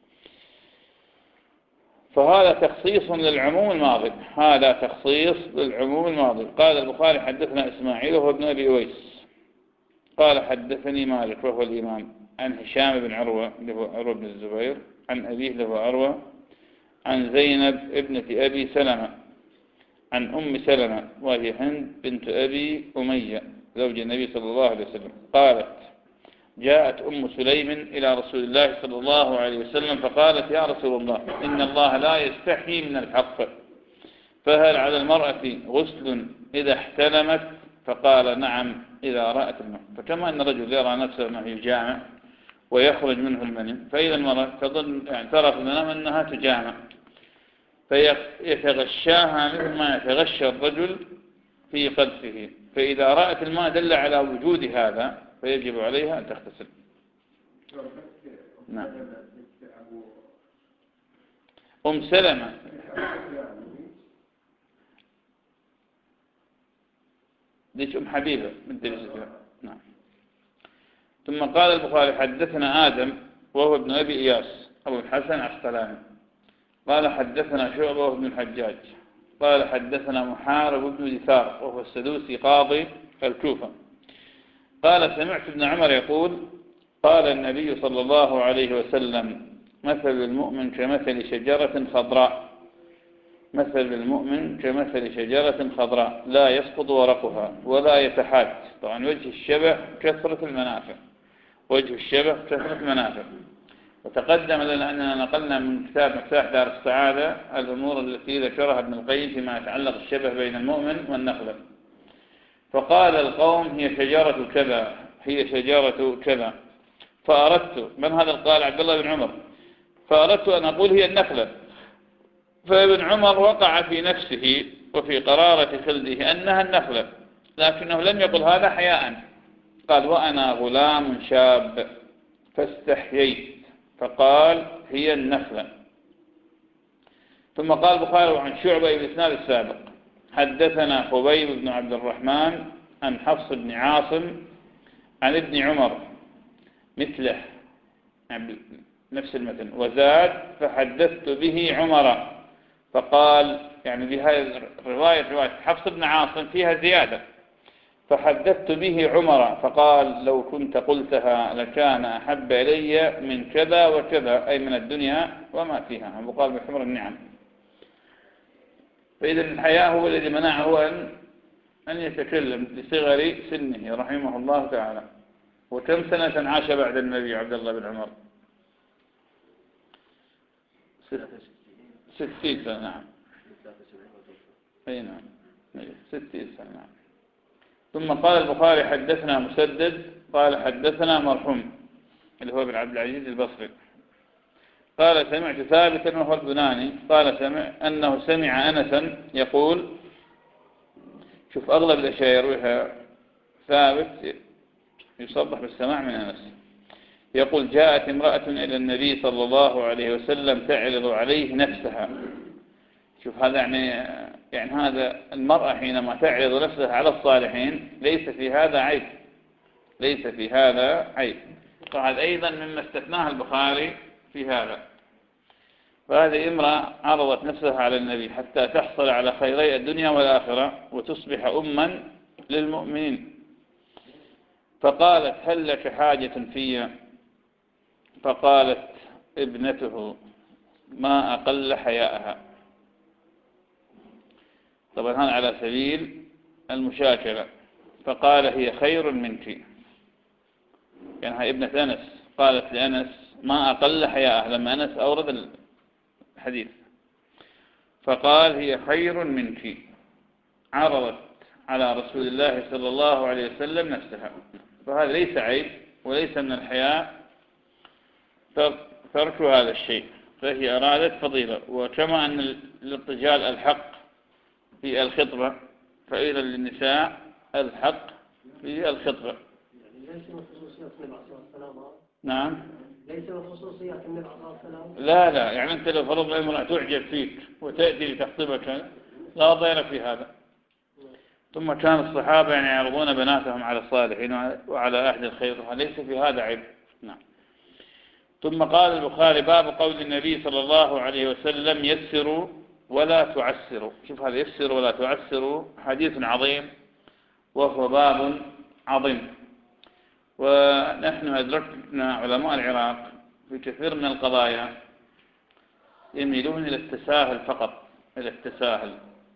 فهذا تخصيص للعموم الماضي، هذا تخصيص للعموم الماضي. قال البخاري حدثنا إسماعيل وهو ابن أبي أويس قال حدثني مالك وهو الإمام عن هشام بن عروة له عروة بن الزبير عن أبيه له عروة عن زينب ابنة أبي سلمة عن أم سلمة وهي هند بنت أبي أمية زوج النبي صلى الله عليه وسلم قالت جاءت أم سليم إلى رسول الله صلى الله عليه وسلم فقالت يا رسول الله إن الله لا يستحي من الحق، فهل على المرأة غسل إذا احتلمت؟ فقال نعم إذا رأت الماء. فكما أن الرجل يرى نفسه أنه يجامع ويخرج منه المني، فإذا المرأة تظن يعني ترى في المنام أنها تجامع فيتغشاها مثل ما يتغشى الرجل في قدسه، فإذا رأت الماء دل على وجود هذا فيجب عليها أن تغتسل. نعم. أم سلمة ليش أم حبيبة من دلسة. نعم. ثم قال البخاري حدثنا آدم وهو ابن أبي إياس أبو الحسن عسقلاني قال حدثنا شعبة وهو ابن الحجاج قال حدثنا محارب بن دثار وهو السدوسي قاضي الكوفة قال سمعت ابن عمر يقول قال النبي صلى الله عليه وسلم مثل المؤمن كمثل شجرة خضراء مثل المؤمن كمثل شجرة خضراء لا يسقط ورقها ولا يتحات. طبعا وجه الشبه كثرة المنافع، وجه الشبه كثرة المنافع. وتقدم لنا أننا نقلنا من كتاب مفتاح دار السعادة الأمور التي ذكرها ابن القيم فيما يتعلق الشبه بين المؤمن والنخلة. فقال القوم هي شجرة كذا هي شجرة كذا، فأردت من هذا قال عبد الله بن عمر فأردت أن أقول هي النخلة، فابن عمر وقع في نفسه وفي قرارة خلده أنها النخلة، لكنه لم يقل هذا حياء، قال وأنا غلام شاب فاستحييت فقال هي النخلة. ثم قال البخاري عن شعبة بالإسناد السابق حدثنا خبيب بن عبد الرحمن عن حفص بن عاصم عن ابن عمر مثله نفس المثل وزاد فحدثت به عمر، فقال يعني بهذه الرواية رواية حفص بن عاصم فيها زيادة فحدثت به عمر فقال لو كنت قلتها لكان أحب إلي من كذا وكذا أي من الدنيا وما فيها أبو قال بحمر النعم. فإذا الحياء هو الذي منعه أن أن يتكلم لصغر سنه رحمه الله تعالى. وكم سنة عاش بعد النبي عبد الله بن عمر؟ ستين سنة. نعم. أي نعم ستين سنة. نعم. ثم قال البخاري حدثنا مسدد قال حدثنا مرحوم اللي هو بن عبد العزيز البصري قال سمعت ثابتا وهو البناني قال سمع أنه سمع أنسا يقول شوف أغلب الأشياء يرويها ثابت يصبح بالسماع من أنس يقول جاءت امرأة إلى النبي صلى الله عليه وسلم تعرض عليه نفسها. شوف هذا يعني يعني هذا المرأة حينما تعرض نفسها على الصالحين ليس في هذا عيب، ليس في هذا عيب. وهذا أيضا مما استثناه البخاري في هذا. فهذه امرأة عرضت نفسها على النبي حتى تحصل على خيري الدنيا والآخرة وتصبح أما للمؤمنين. فقالت هل لك حاجة في؟ فقالت ابنته ما أقل حياءها. طبعا هذا على سبيل المشاكلة. فقال هي خير منك، يعني هي ابنة أنس قالت لأنس ما أقل حياءها لما أنس أورد الحديث، فقال هي خير منك، عرضت على رسول الله صلى الله عليه وسلم نفسها. فهذا ليس عيب وليس من الحياء ترك هذا الشيء، فهي أرادت فضيلة. وكما أن للرجال الحق في الخطبة فإذا للنساء الحق في الخطبة. ليس من خصوصيات النبي عليه الصلاة والسلام. نعم. ليس من خصوصيات النبي عليه الصلاة والسلام. لا لا، يعني أنت لو فرضنا امرأة تعجب فيك وتأتي لتخطبك لا ضير في هذا. ثم كان الصحابة يعني يعرضون بناتهم على الصالحين وعلى أهل الخير، وليس في هذا عيب. نعم. ثم قال البخاري: باب قول النبي صلى الله عليه وسلم: يسروا ولا تعسروا. شوف هذا، يسروا ولا تعسروا، حديث عظيم وهو باب عظيم. ونحن أدركنا علماء العراق في كثير من القضايا يميلون إلى التساهل فقط، إلى التساهل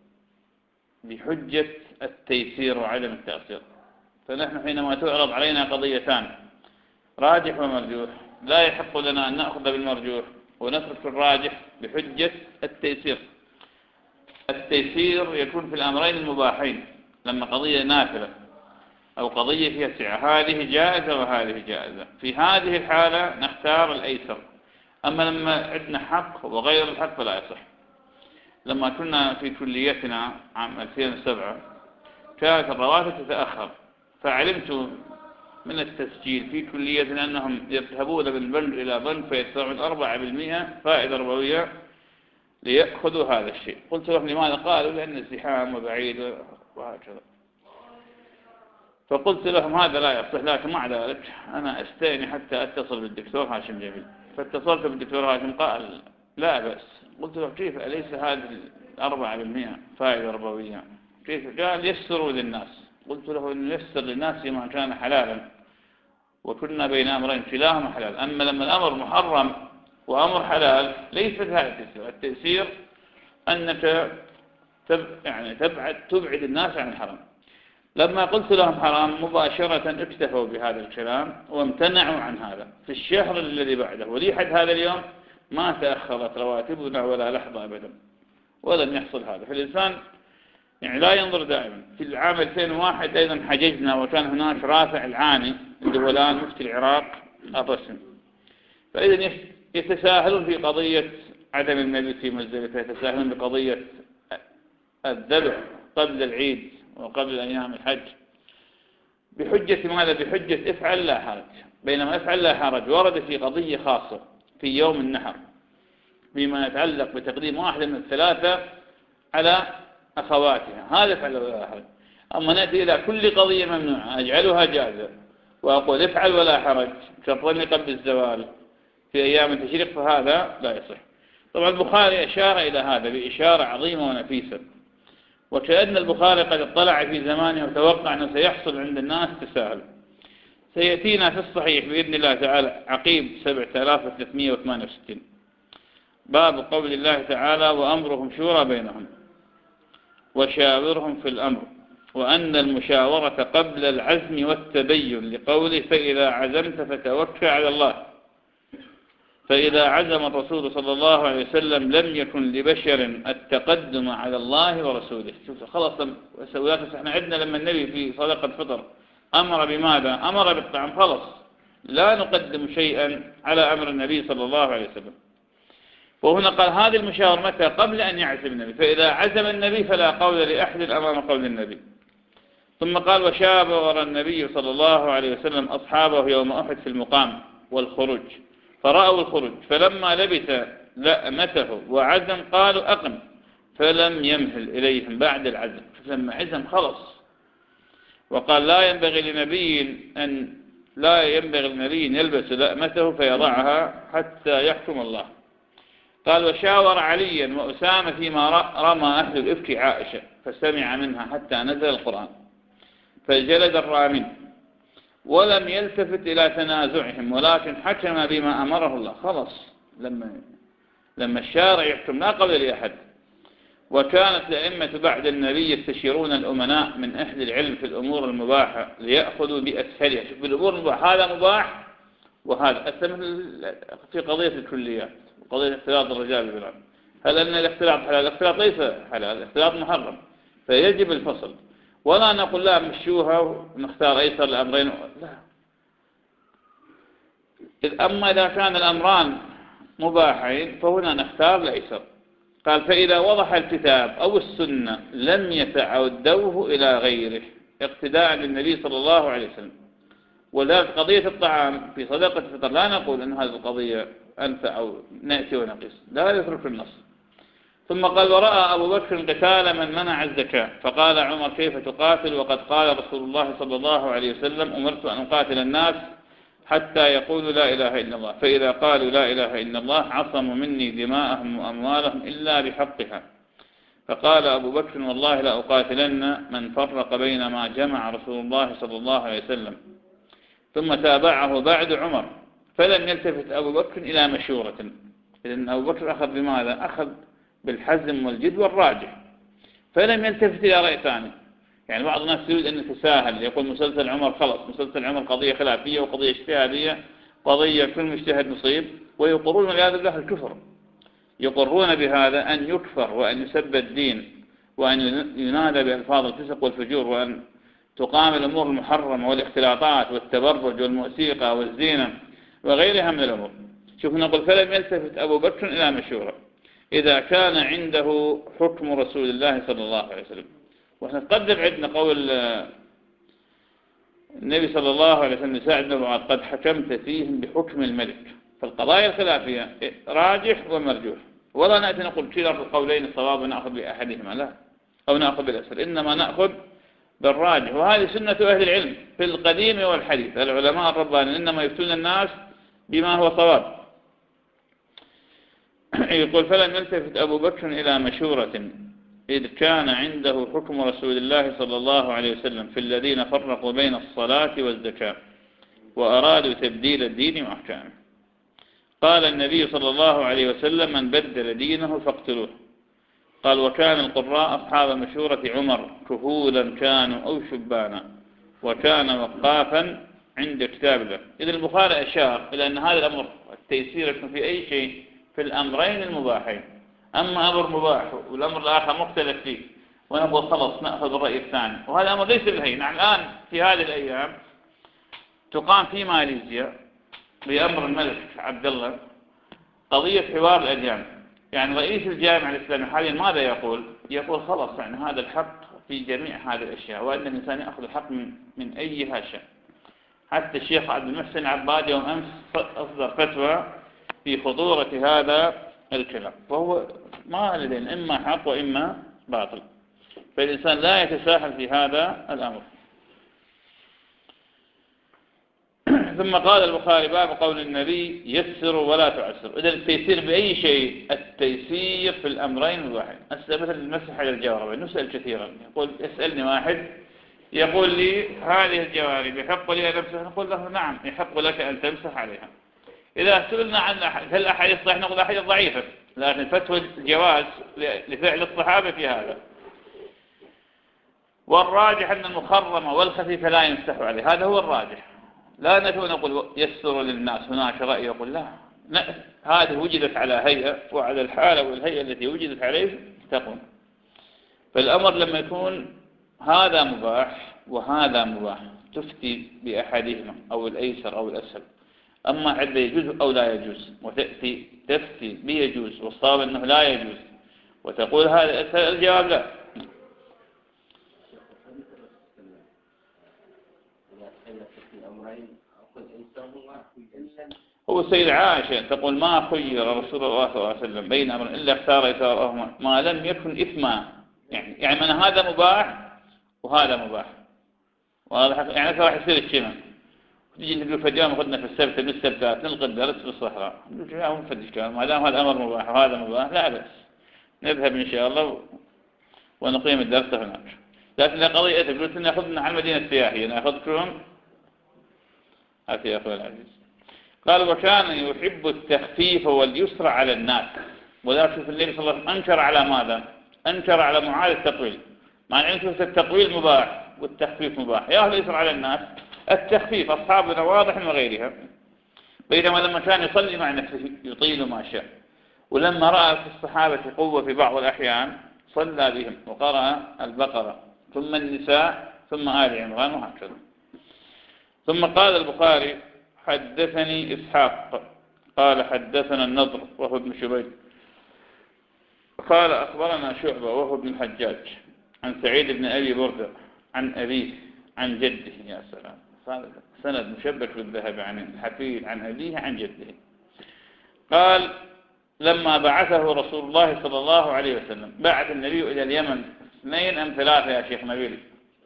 بحجة التيسير وعدم التأثير. فنحن حينما تعرض علينا قضيتان راجح ومرجوح لا يحق لنا أن نأخذ بالمرجوح ونترك الراجح بحجة التيسير. التيسير يكون في الأمرين المباحين، لما قضية نافلة أو قضية فيها سعة، هذه جائزة وهذه جائزة، في هذه الحالة نختار الأيسر. أما لما عندنا حق وغير الحق فلا يصح. لما كنا في كليتنا عام ألفين وسبعة كانت الرواتب تتأخر، فعلمت من التسجيل في كليتنا أنهم يذهبون من بنك إلى بنك فيدفعون أربعة بالمئة فائدة ربوية ليأخذوا هذا الشيء. قلت لهم لماذا؟ قالوا لأن الزحام وبعيد وهكذا. فقلت لهم هذا لا يصح، لكن مع ذلك أنا أستأني حتى أتصل بالدكتور هاشم جميل. فاتصلت بالدكتور هاشم قال لا بأس. قلت له كيف أليس هذه الأربعة بالمئة فائدة ربوية؟ كيف؟ قال يسروا للناس. قلت له إن يسر للناس فيما كان حلالا، وكنا بين أمرين كلاهما حلال. أما لما الأمر محرم وأمر حلال ليس هذا التيسير. التيسير أنك تب يعني تبعد تبعد الناس عن الحرام. لما قلت لهم حرام مباشرة اكتفوا بهذا الكلام وامتنعوا عن هذا. في الشهر الذي بعده ولي حد هذا اليوم ما تأخرت رواتبنا ولا لحظة أبدا، ولم يحصل هذا. فالإنسان يعني لا ينظر دائما. في العام ألفين وواحد أيضا حججنا وكان هناك رافع العاني اللي هو الآن مفتي العراق الرسمي. فإذا يتساهلون في قضية عدم المبيت في مزدلفة، يتساهلون بقضية الذبح قبل العيد وقبل أيام الحج بحجة ماذا؟ بحجة افعل لا حرج. بينما افعل لا حرج ورد في قضية خاصة في يوم النحر فيما يتعلق بتقديم واحدة من الثلاثة على أخواتها، هذا افعل ولا حرج. أما نأتي إلى كل قضية ممنوعة أجعلها جائزة وأقول افعل ولا حرج كالرمي قبل الزوال في أيام التشريق، فهذا لا يصح. طبعا البخاري أشار إلى هذا بإشارة عظيمة ونفيسة، وكأن البخاري قد اطلع في زمانه وتوقع أنه سيحصل عند الناس تساهل. سيأتينا في الصحيح بإذن الله تعالى عقيب سبعة آلاف وثلاثمئة وثمانية وستين باب قول الله تعالى: وأمرهم شورى بينهم وشاورهم في الأمر، وأن المشاورة قبل العزم والتبين، لقوله: فإذا عزمت فتوكل على الله. فإذا عزم الرسول صلى الله عليه وسلم لم يكن لبشر التقدم على الله ورسوله. شوف خلاص سويات احنا عندنا لما النبي في صدقة الفطر أمر بماذا؟ أمر بالطعام، خلاص لا نقدم شيئا على أمر النبي صلى الله عليه وسلم. وهنا قال هذه المشاور متى؟ قبل أن يعزم النبي. فإذا عزم النبي فلا قول لأحد أمام قول النبي. ثم قال: وشاور النبي صلى الله عليه وسلم أصحابه يوم أحد في المقام والخروج، فرأوا الخروج، فلما لبث لأمته وعزم قالوا أقم، فلم يمهل إليهم بعد العزم. لما عزم خلص. وقال: لا ينبغي لنبي أن لا ينبغي لنبي أن يلبس لأمته فيضعها حتى يحكم الله. قال: وشاور عليا وأسامة فيما رمى أهل الإفك عائشة فسمع منها حتى نزل القرآن فجلد الرامين، ولم يلتفت إلى تنازعهم ولكن حكم بما أمره الله. خلص لما لما الشارع يحكم لا قول لأحد. وكانت الأئمة بعد النبي يستشيرون الأمناء من أهل العلم في الأمور المباحة ليأخذوا بأسهلها. شوف بالأمور المباحة هذا مباح وهذا أسهل. في قضية الكليات وقضية اختلاط الرجال بالرجال، هل أن الاختلاط حلال؟ الاختلاط ليس حلال، الاختلاط محرم، فيجب الفصل. ولا نقول لا مشوها ونختار أيسر الأمرين، لا. أما إذا كان الأمران مباحين فهنا نختار الأيسر. قال: فإذا وضح الكتاب أو السنة لم يتعدوه إلى غيره اقتداء بالنبي صلى الله عليه وسلم. ولذلك قضية الطعام في صدقة الفطر لا نقول أن هذه القضية أنفع أو نأتي ونقيس، لا يذكر في النص. ثم قال ورأى أبو بكر قتال من منع الزكاة، فقال عمر كيف تقاتل وقد قال رسول الله صلى الله عليه وسلم أمرت أن أقاتل الناس حتى يقولوا لا إله إلا الله، فإذا قالوا لا إله إلا الله عصموا مني دماءهم وأموالهم إلا بحقها. فقال أبو بكر والله لا أقاتلن من فرق بين ما جمع رسول الله صلى الله عليه وسلم. ثم تابعه بعد عمر فلم يلتفت أبو بكر إلى مشورة، لأن أبو بكر أخذ بماذا؟ أخذ بالحزم والجد والراجح، فلم يلتفت إلى رأي ثاني. يعني بعض الناس يريد أن يتساهل، يقول مسلسل عمر خلص، مسلسل عمر قضية خلافية وقضية اجتهادية، قضية كل مجتهد نصيب، ويقرون والعياذ بالله الكفر، يقرون بهذا أن يكفر وأن يسب الدين وأن ينادى بألفاظ الفسق والفجور وأن تقام الأمور المحرمة والاختلاطات والتبرج والموسيقى والزينة وغيرها من الأمور. شوف نقول فلم يلتفت أبو بكر إلى مشورة إذا كان عنده حكم رسول الله صلى الله عليه وسلم. وإحنا تقدم عندنا قول النبي صلى الله عليه وسلم سعد بن معاذ قد حكمت فيهم بحكم الملك. فالقضايا الخلافية راجح ومرجوح، ولا نأتي نقول كلا في القولين الصواب ونأخذ بأحدهما، لا، أو نأخذ بالأسفل، إنما نأخذ بالراجح. وهذه سنة أهل العلم في القديم والحديث، العلماء الربانيين إنما يفتون الناس بما هو صواب. يقول فلم يلتفت أبو بكر إلى مشورة إذ كان عنده حكم رسول الله صلى الله عليه وسلم في الذين فرقوا بين الصلاة والزكاة وأرادوا تبديل الدين وأحكامه. قال النبي صلى الله عليه وسلم من بدل دينه فاقتلوه. قال وكان القراء أصحاب مشورة عمر كهولا كانوا أو شبانا، وكان وقافا عند كتاب الله. إذا البخاري أشار إلى أن هذا الأمر التيسير يكون في أي شيء في الأمرين المباحين. أما أمر مباح والأمر الآخر مختلف فيه ونقول خلص نأخذ الرأي الثاني، وهذا أمر ليس بالهين. نعم الآن في هذه الأيام تقام في ماليزيا بأمر الملك عبد الله قضية حوار الأديان. يعني رئيس الجامعة الإسلامية حاليا ماذا يقول؟ يقول خلص يعني هذا الحق في جميع هذه الأشياء، وأن الإنسان يأخذ الحق من, من أي شيء. حتى الشيخ عبد المحسن العبادي يوم أمس أصدر فتوى في خطورة هذا الكلام، وهو ما لدينا إما حق وإما باطل، فالإنسان لا يتساهل في هذا الأمر. ثم قال البخاري باب قول النبي يسروا ولا تعسروا. إذا التيسير بأي شيء؟ التيسير في الأمرين الواحد. أسأل مثل المسح على الجوارب، نسأل كثيرا، يقول يسألني واحد يقول لي هذه الجوارب يحق لي أن أمسح؟ نقول له نعم يحق لك أن تمسح عليها. إذا سئلنا عن هل الأحاديث صحيحة نقول أحاديث ضعيفة، لكن فتوى الجواز لفعل الصحابة في هذا. والراجح أن المخرمة والخفيفة لا يمسح عليه، هذا هو الراجح. لا نكون نقول يسر للناس، هناك رأي يقول لا, لا هذه وجدت على هيئة وعلى الحالة والهيئة التي وجدت عليه تقوم. فالأمر لما يكون هذا مباح وهذا مباح تفتي بأحدهما أو الأيسر أو الأسهل. أما عدة يجوز أو لا يجوز وتأتي تفتي بيجوز والصواب أنه لا يجوز وتقول هذا أسهل، الجواب لا. هو السيد عائشة تقول ما خير رسول الله صلى الله عليه وسلم بين أمر إلا اختار يسارهما ما لم يكن إثما. يعني يعني من هذا مباح وهذا مباح، وهذا يعني راح يصير الشمع. تجي نقول فجأة أخذنا في السبت من السبتات نلقي الدرس في الصحراء، نقول يا هم فدش كلام ما دام هذا أمر مباح وهذا مباح لا بأس نذهب إن شاء الله ونقيم الدرس هناك. لكن قضية تقول نأخذنا على المدينة السياحية نأخذكم هاتي يا أخوي العزيز. قال وكان يحب التخفيف واليسر على الناس، وذلك في النبي صلى الله عليه وسلم أنكر على ماذا؟ أنكر على معاذ التطويل، مع أن التطويل مباح والتخفيف مباح. يا أهل اليسر على الناس التخفيف أصحابنا واضح وغيرها. بينما لما كان يصلي مع نفسه يطيل ما شاء، ولما رأى في الصحابة قوة في بعض الأحيان صلى بهم وقرأ البقرة ثم النساء ثم آل عمران وهكذا. ثم قال البخاري حدثني إسحاق قال حدثنا النضر وهو ابن شبيب قال أخبرنا شعبة وهو ابن الحجاج عن سعيد بن أبي بردة عن أبيه عن جده. يا سلام، سند مشبك بالذهب عن الحفيد عن أبيه عن جده. قال لما بعثه رسول الله صلى الله عليه وسلم، بعث النبي إلى اليمن اثنين أم ثلاثة يا شيخ نبيل؟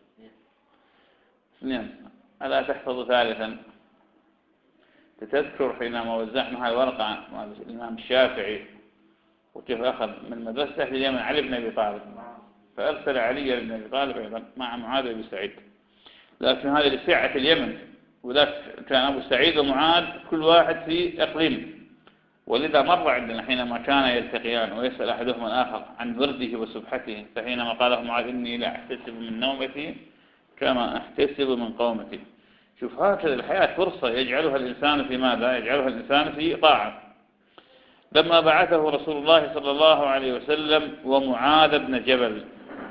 اثنين. ألا تحفظ ثالثا؟ تتذكر حينما وزعنا هاي الورقة مع الإمام الشافعي وكيف أخذ من مدرسة أهل اليمن علي بن أبي طالب، فأرسل علي بن أبي طالب أيضا مع معاذ بن سعيد، لكن هذه لسعة اليمن، وذاك كان أبو سعيد ومعاذ كل واحد في إقليم، ولذا مر عندنا حينما كان يلتقيان ويسأل أحدهما الآخر عن ورده وسبحته، فحينما قال له معاذ إني لا أحتسب من نومتي كما أحتسب من قومتي. شوف هكذا الحياة فرصة يجعلها الإنسان في ماذا؟ يجعلها الإنسان في طاعة. لما بعثه رسول الله صلى الله عليه وسلم ومعاذ بن جبل،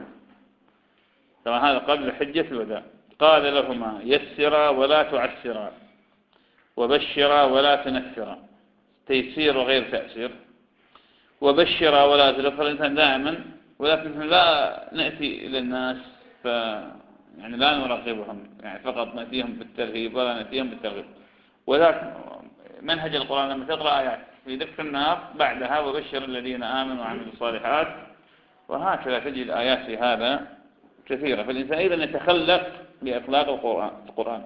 طبعا هذا قبل حجة الوداع، قال لهما يسرا ولا تعسرا وبشرا ولا تنفرا، تيسير وغير تأسير، وبشرا ولا تنفر. الإنسان دائما، ولكن لا نأتي إلى الناس ف يعني لا نرغبهم، يعني فقط نأتيهم بالترهيب ولا نأتيهم بالترغيب. وذاك منهج القرآن لما تقرأ آيات في ذكر النار بعدها وبشر الذين آمنوا وعملوا الصالحات، وهكذا تجد آيات في هذا كثيرة. فالإنسان أيضا يتخلق بأخلاق القرآن القرآن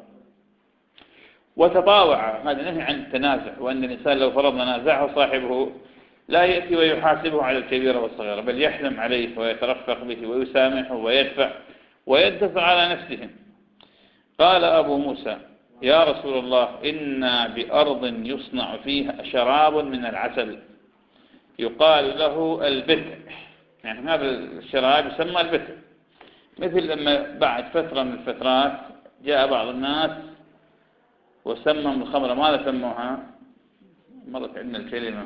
وتطاوع. هذا نهي عن التنازع، وأن الإنسان لو فرض نازعه صاحبه لا يأتي ويحاسبه على الكبيرة والصغيرة، بل يحلم عليه ويترفق به ويسامحه ويدفع ويدفع على نفسه. قال أبو موسى يا رسول الله إنا بأرض يصنع فيها شراب من العسل يقال له البتع، يعني هذا الشراب يسمى البتع. مثل لما بعد فترة من الفترات جاء بعض الناس وسمم الخمر، ماذا سموها؟ مرت عندنا الكلمة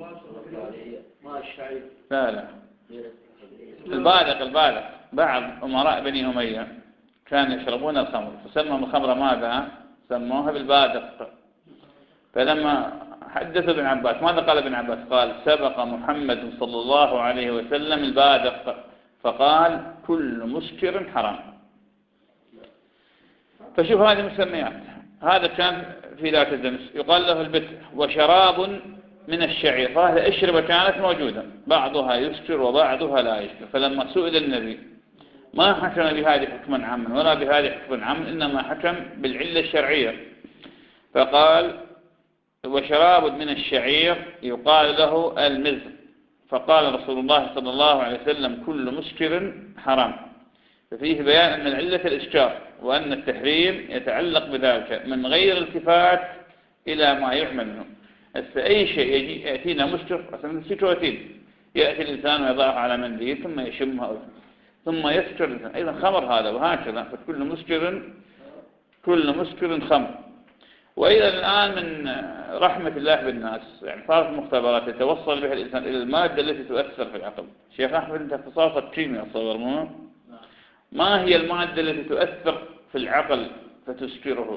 لا لا البادق البادق بعض أمراء بني أمية كانوا يشربون الخمر، فسموا الخمر ماذا؟ سموها بالبادق. فلما حدث ابن عباس ماذا قال ابن عباس؟ قال سبق محمد صلى الله عليه وسلم البادق فقال كل مسكر حرام. فشوف هذه مسميات. هذا كان في ذات الدمس يقال له البتع. وشراب من الشعير، فهذه أشربة كانت موجودة، بعضها يسكر وبعضها لا يسكر. فلما سئل النبي ما حكم بهذه حكما عاما ولا بهذه حكما عاما، إنما حكم بالعلة الشرعية، فقال وشراب من الشعير يقال له المزر، فقال رسول الله صلى الله عليه وسلم كل مسكر حرام. ففيه بيان أن العلة الإسكار، وأن التحريم يتعلق بذلك من غير التفات إلى ما يعمل منه. أي شيء يجي يأتينا مسكر، مثلا سكوتين، يأتي الإنسان ويضعه على منديل ثم يشمها ثم يسكر الإنسان، أيضا خمر هذا، وهكذا فكل مسكر كل مسكر خمر. وإذا الآن من رحمة الله بالناس يعني صارت مختبرات يتوصل بها الإنسان إلى المادة التي تؤثر في العقل. شيخ أحمد أنت اختصاصك كيمياء أتصور مو؟ ما هي المادة التي تؤثر في العقل فتسكره؟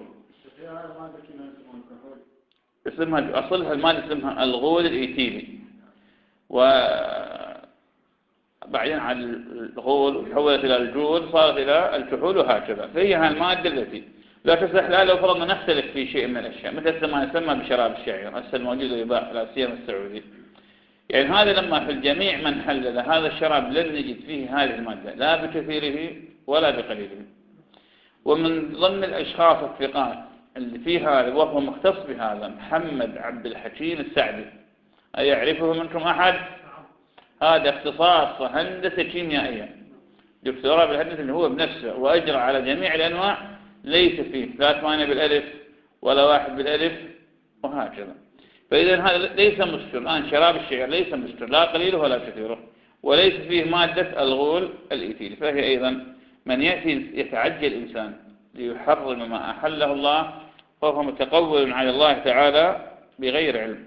اسمها أصلها المادة اسمها الغول الإيثيلي، وبعدين على الغول وتحولت إلى الجول صارت إلى الكحول وهكذا. فهي هذه المادة التي لا تصلح لا لو فرضنا نختلف في شيء من الأشياء، مثل ما يسمى بشراب الشعير هسه الموجود يباع لا سيما السعودي. يعني هذا لما في الجميع من حلل هذا الشراب لن نجد فيه هذه المادة لا بكثيره ولا بقليله. ومن ضمن الأشخاص الثقات اللي فيه هذا وهو مختص بهذا محمد عبد الحكيم السعدي، أيعرفه منكم أحد؟ هذا اختصاص هندسة كيميائية، دكتوراه بالهندسة اللي هو بنفسه، وأجرى على جميع الأنواع، ليس فيه لا ثمانية بالألف ولا واحد بالألف وهكذا. فإذا هذا ليس مسكر. الآن شراب الشعير ليس مسكر لا قليله ولا كثيره، وليس فيه مادة الغول الإيثيلي. فهي أيضا من يأتي يتعجل الإنسان ليحرم ما أحله الله فهو متقول على الله تعالى بغير علم.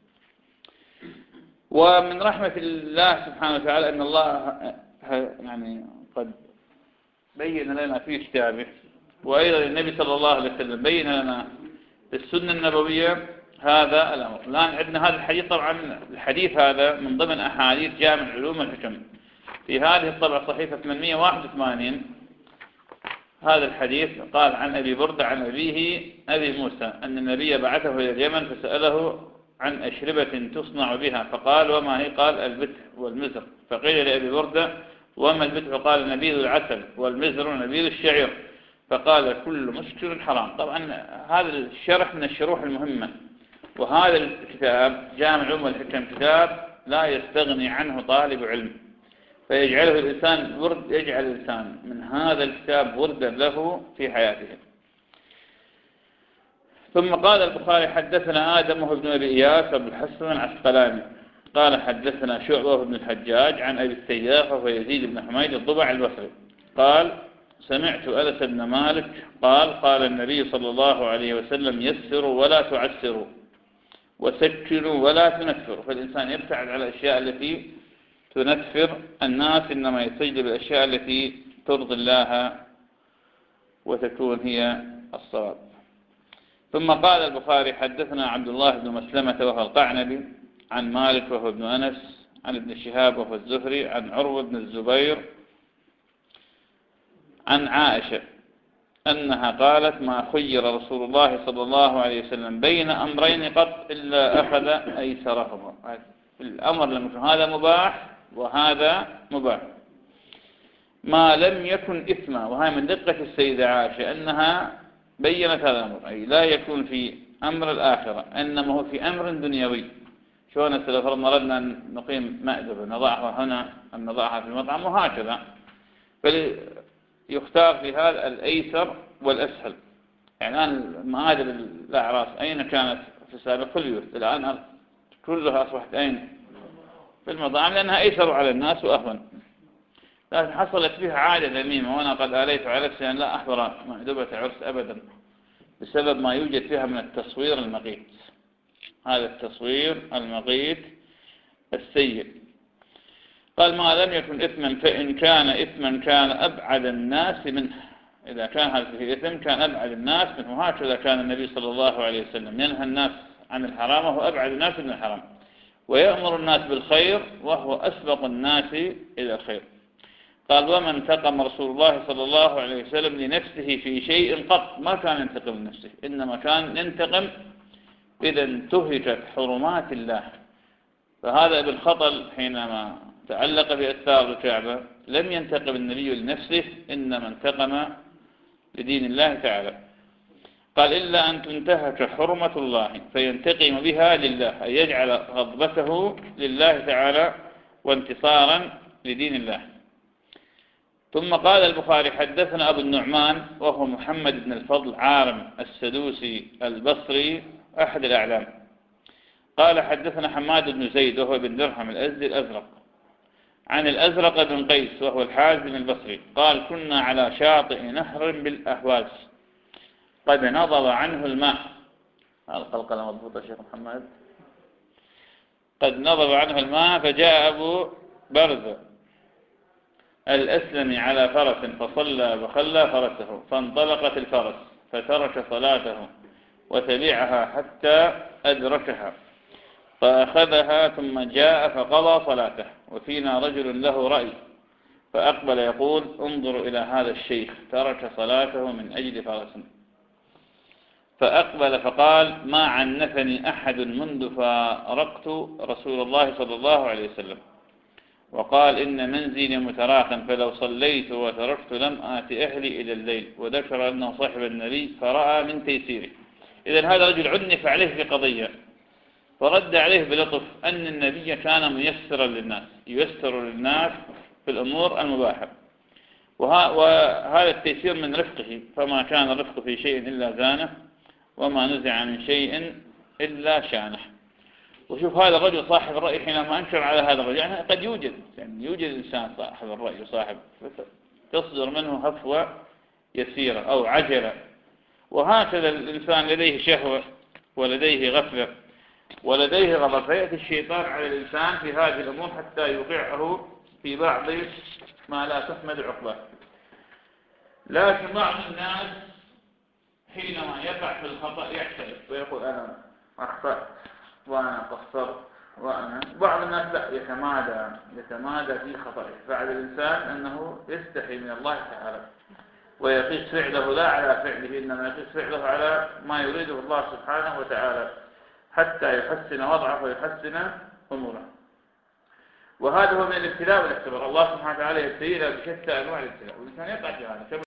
ومن رحمة الله سبحانه وتعالى أن الله يعني قد بين لنا في كتابه، وأيضا النبي صلى الله عليه وسلم بين لنا في السنة النبوية هذا الأمر. الآن عندنا هذا الحديث، طبعا الحديث هذا من ضمن أحاديث جامع علوم الحكم في هذه الطبعة صحيفة ثمانمئة وواحد وثمانين. هذا الحديث قال عن أبي بردة عن أبيه أبي موسى أن النبي بعثه إلى اليمن فسأله عن أشربة تصنع بها فقال وما هي؟ قال البتر والمزر. فقيل لأبي بردة وما البتر؟ قال نبيذ العسل والمزر نبيذ الشعير. فقال كل مسكر حرام. طبعا هذا الشرح من الشروح المهمة، وهذا الكتاب جامع العلوم والحكم كتاب لا يستغني عنه طالب علم، فيجعله الإنسان ورد، يجعل الإنسان من هذا الكتاب وردا له في حياته. ثم قال البخاري حدثنا آدم وهو ابن أبي إياس أبو الحسن العسقلاني قال حدثنا شعبة وهو ابن الحجاج عن أبي السياف وهو يزيد بن حميد الضبع البصري قال سمعت أنس بن مالك قال قال النبي صلى الله عليه وسلم يسروا ولا تعسروا وسكروا ولا تنفروا. فالإنسان يبتعد على الأشياء التي تنفر الناس، إنما يستجلب الأشياء التي ترضي الله وتكون هي الصواب. ثم قال البخاري حدثنا عبد الله بن مسلمة وهو القعنبي عن مالك وهو ابن أنس عن ابن شهاب وهو الزهري عن عروة بن الزبير عن عائشة أنها قالت ما خير رسول الله صلى الله عليه وسلم بين أمرين قط إلا أخذ أيسرهما. الأمر لم يكن هذا مباح وهذا مباح ما لم يكن إثما. وهي من دقة السيدة عائشة أنها بيّنت هذا الأمر، أي لا يكون في أمر الآخرة إنما هو في أمر دنيوي. شلون لو فرضنا أردنا أن نقيم مأدبة نضعها هنا أم نضعها في المطعم وهكذا، فيختار في هذا الأيسر والأسهل. يعني الآن مآدب الأعراس أين كانت في السابق؟ في البيوت، الآن كلها أصبحت أين؟ في المطاعم، لأنها أيسر على الناس وأهون. لكن حصلت فيها عادة ذميمة، وأنا قد آليت على نفسي أن لا أحضر مأدبة عرس أبدا بسبب ما يوجد فيها من التصوير المقيت. هذا التصوير المقيت السيء. قال ما لم يكن إثما، فإن كان إثما كان أبعد الناس منه. إذا كان هذا فيه إثم كان أبعد الناس منه. هكذا كان النبي صلى الله عليه وسلم ينهى الناس عن الحرام وهو أبعد الناس من الحرام، ويأمر الناس بالخير وهو أسبق الناس إلى الخير. قال وما انتقم رسول الله صلى الله عليه وسلم لنفسه في شيء قط. ما كان ينتقم لنفسه، إنما كان ينتقم إذا انتهكت حرمات الله. فهذا ابن خطل حينما تعلق بأستار الكعبة لم ينتقم النبي لنفسه، إنما انتقم لدين الله تعالى. قال إلا أن تنتهك حرمة الله فينتقم بها لله، أي يجعل غضبته لله تعالى وانتصارا لدين الله. ثم قال البخاري حدثنا أبو النعمان وهو محمد بن الفضل عارم السدوسي البصري أحد الأعلام قال حدثنا حماد بن زيد وهو بن درهم الأزدي الأزرق عن الأزرق بن قيس وهو الحازم البصري قال كنا على شاطئ نهر بالأهواز قد نضب عنه الماء. القلقلة مضبوطة شيخ محمد. قد نضب عنه الماء فجاء أبو برزة الأسلمي على فرس فصلى وخلى فرسه، فانطلقت الفرس فترك صلاته وتبعها حتى أدركها فأخذها ثم جاء فقضى صلاته، وفينا رجل له رأي فأقبل يقول انظروا إلى هذا الشيخ ترك صلاته من أجل فرس. فأقبل فقال ما عنفني أحد منذ فارقت رسول الله صلى الله عليه وسلم، وقال إن منزلي متراخ فلو صليت وتركت لم آت أهلي إلى الليل، وذكر أنه صاحب النبي فرأى من تيسيره. إذن هذا رجل عنف عليه في قضية فرد عليه بلطف أن النبي كان ميسرا للناس، ييسر للناس في الأمور المباحة، وهذا التيسير من رفقه، فما كان الرفق في شيء إلا زانه وما نزع من شيء إلا شانه. وشوف هذا الرجل صاحب الرأي حينما أنكر على هذا الرجل، يعني قد يوجد يعني يوجد إنسان صاحب الرأي وصاحب تصدر منه هفوة يسيرة أو عجلة، وهكذا الإنسان لديه شهوة ولديه غفلة ولديه غضب، فيأتي الشيطان على الإنسان في هذه الأمور حتى يوقعه في بعض ما لا تحمد عقباه. لكن بعض الناس حينما يقع في الخطأ يحترف ويقول أنا أخطأت وأنا قصرت وأنا. بعض الناس لا يتمادى يتمادى في خطأه، فعلى الإنسان أنه يستحي من الله تعالى ويقيس فعله لا على فعله، إنما يقيس فعله على ما يريده الله سبحانه وتعالى حتى يحسن وضعه ويحسن أموره. وهذا هو من الابتلاء والاختبار. الله سبحانه وتعالى يبتلينا بشتى أنواع الابتلاء، والإنسان يقع في هذا.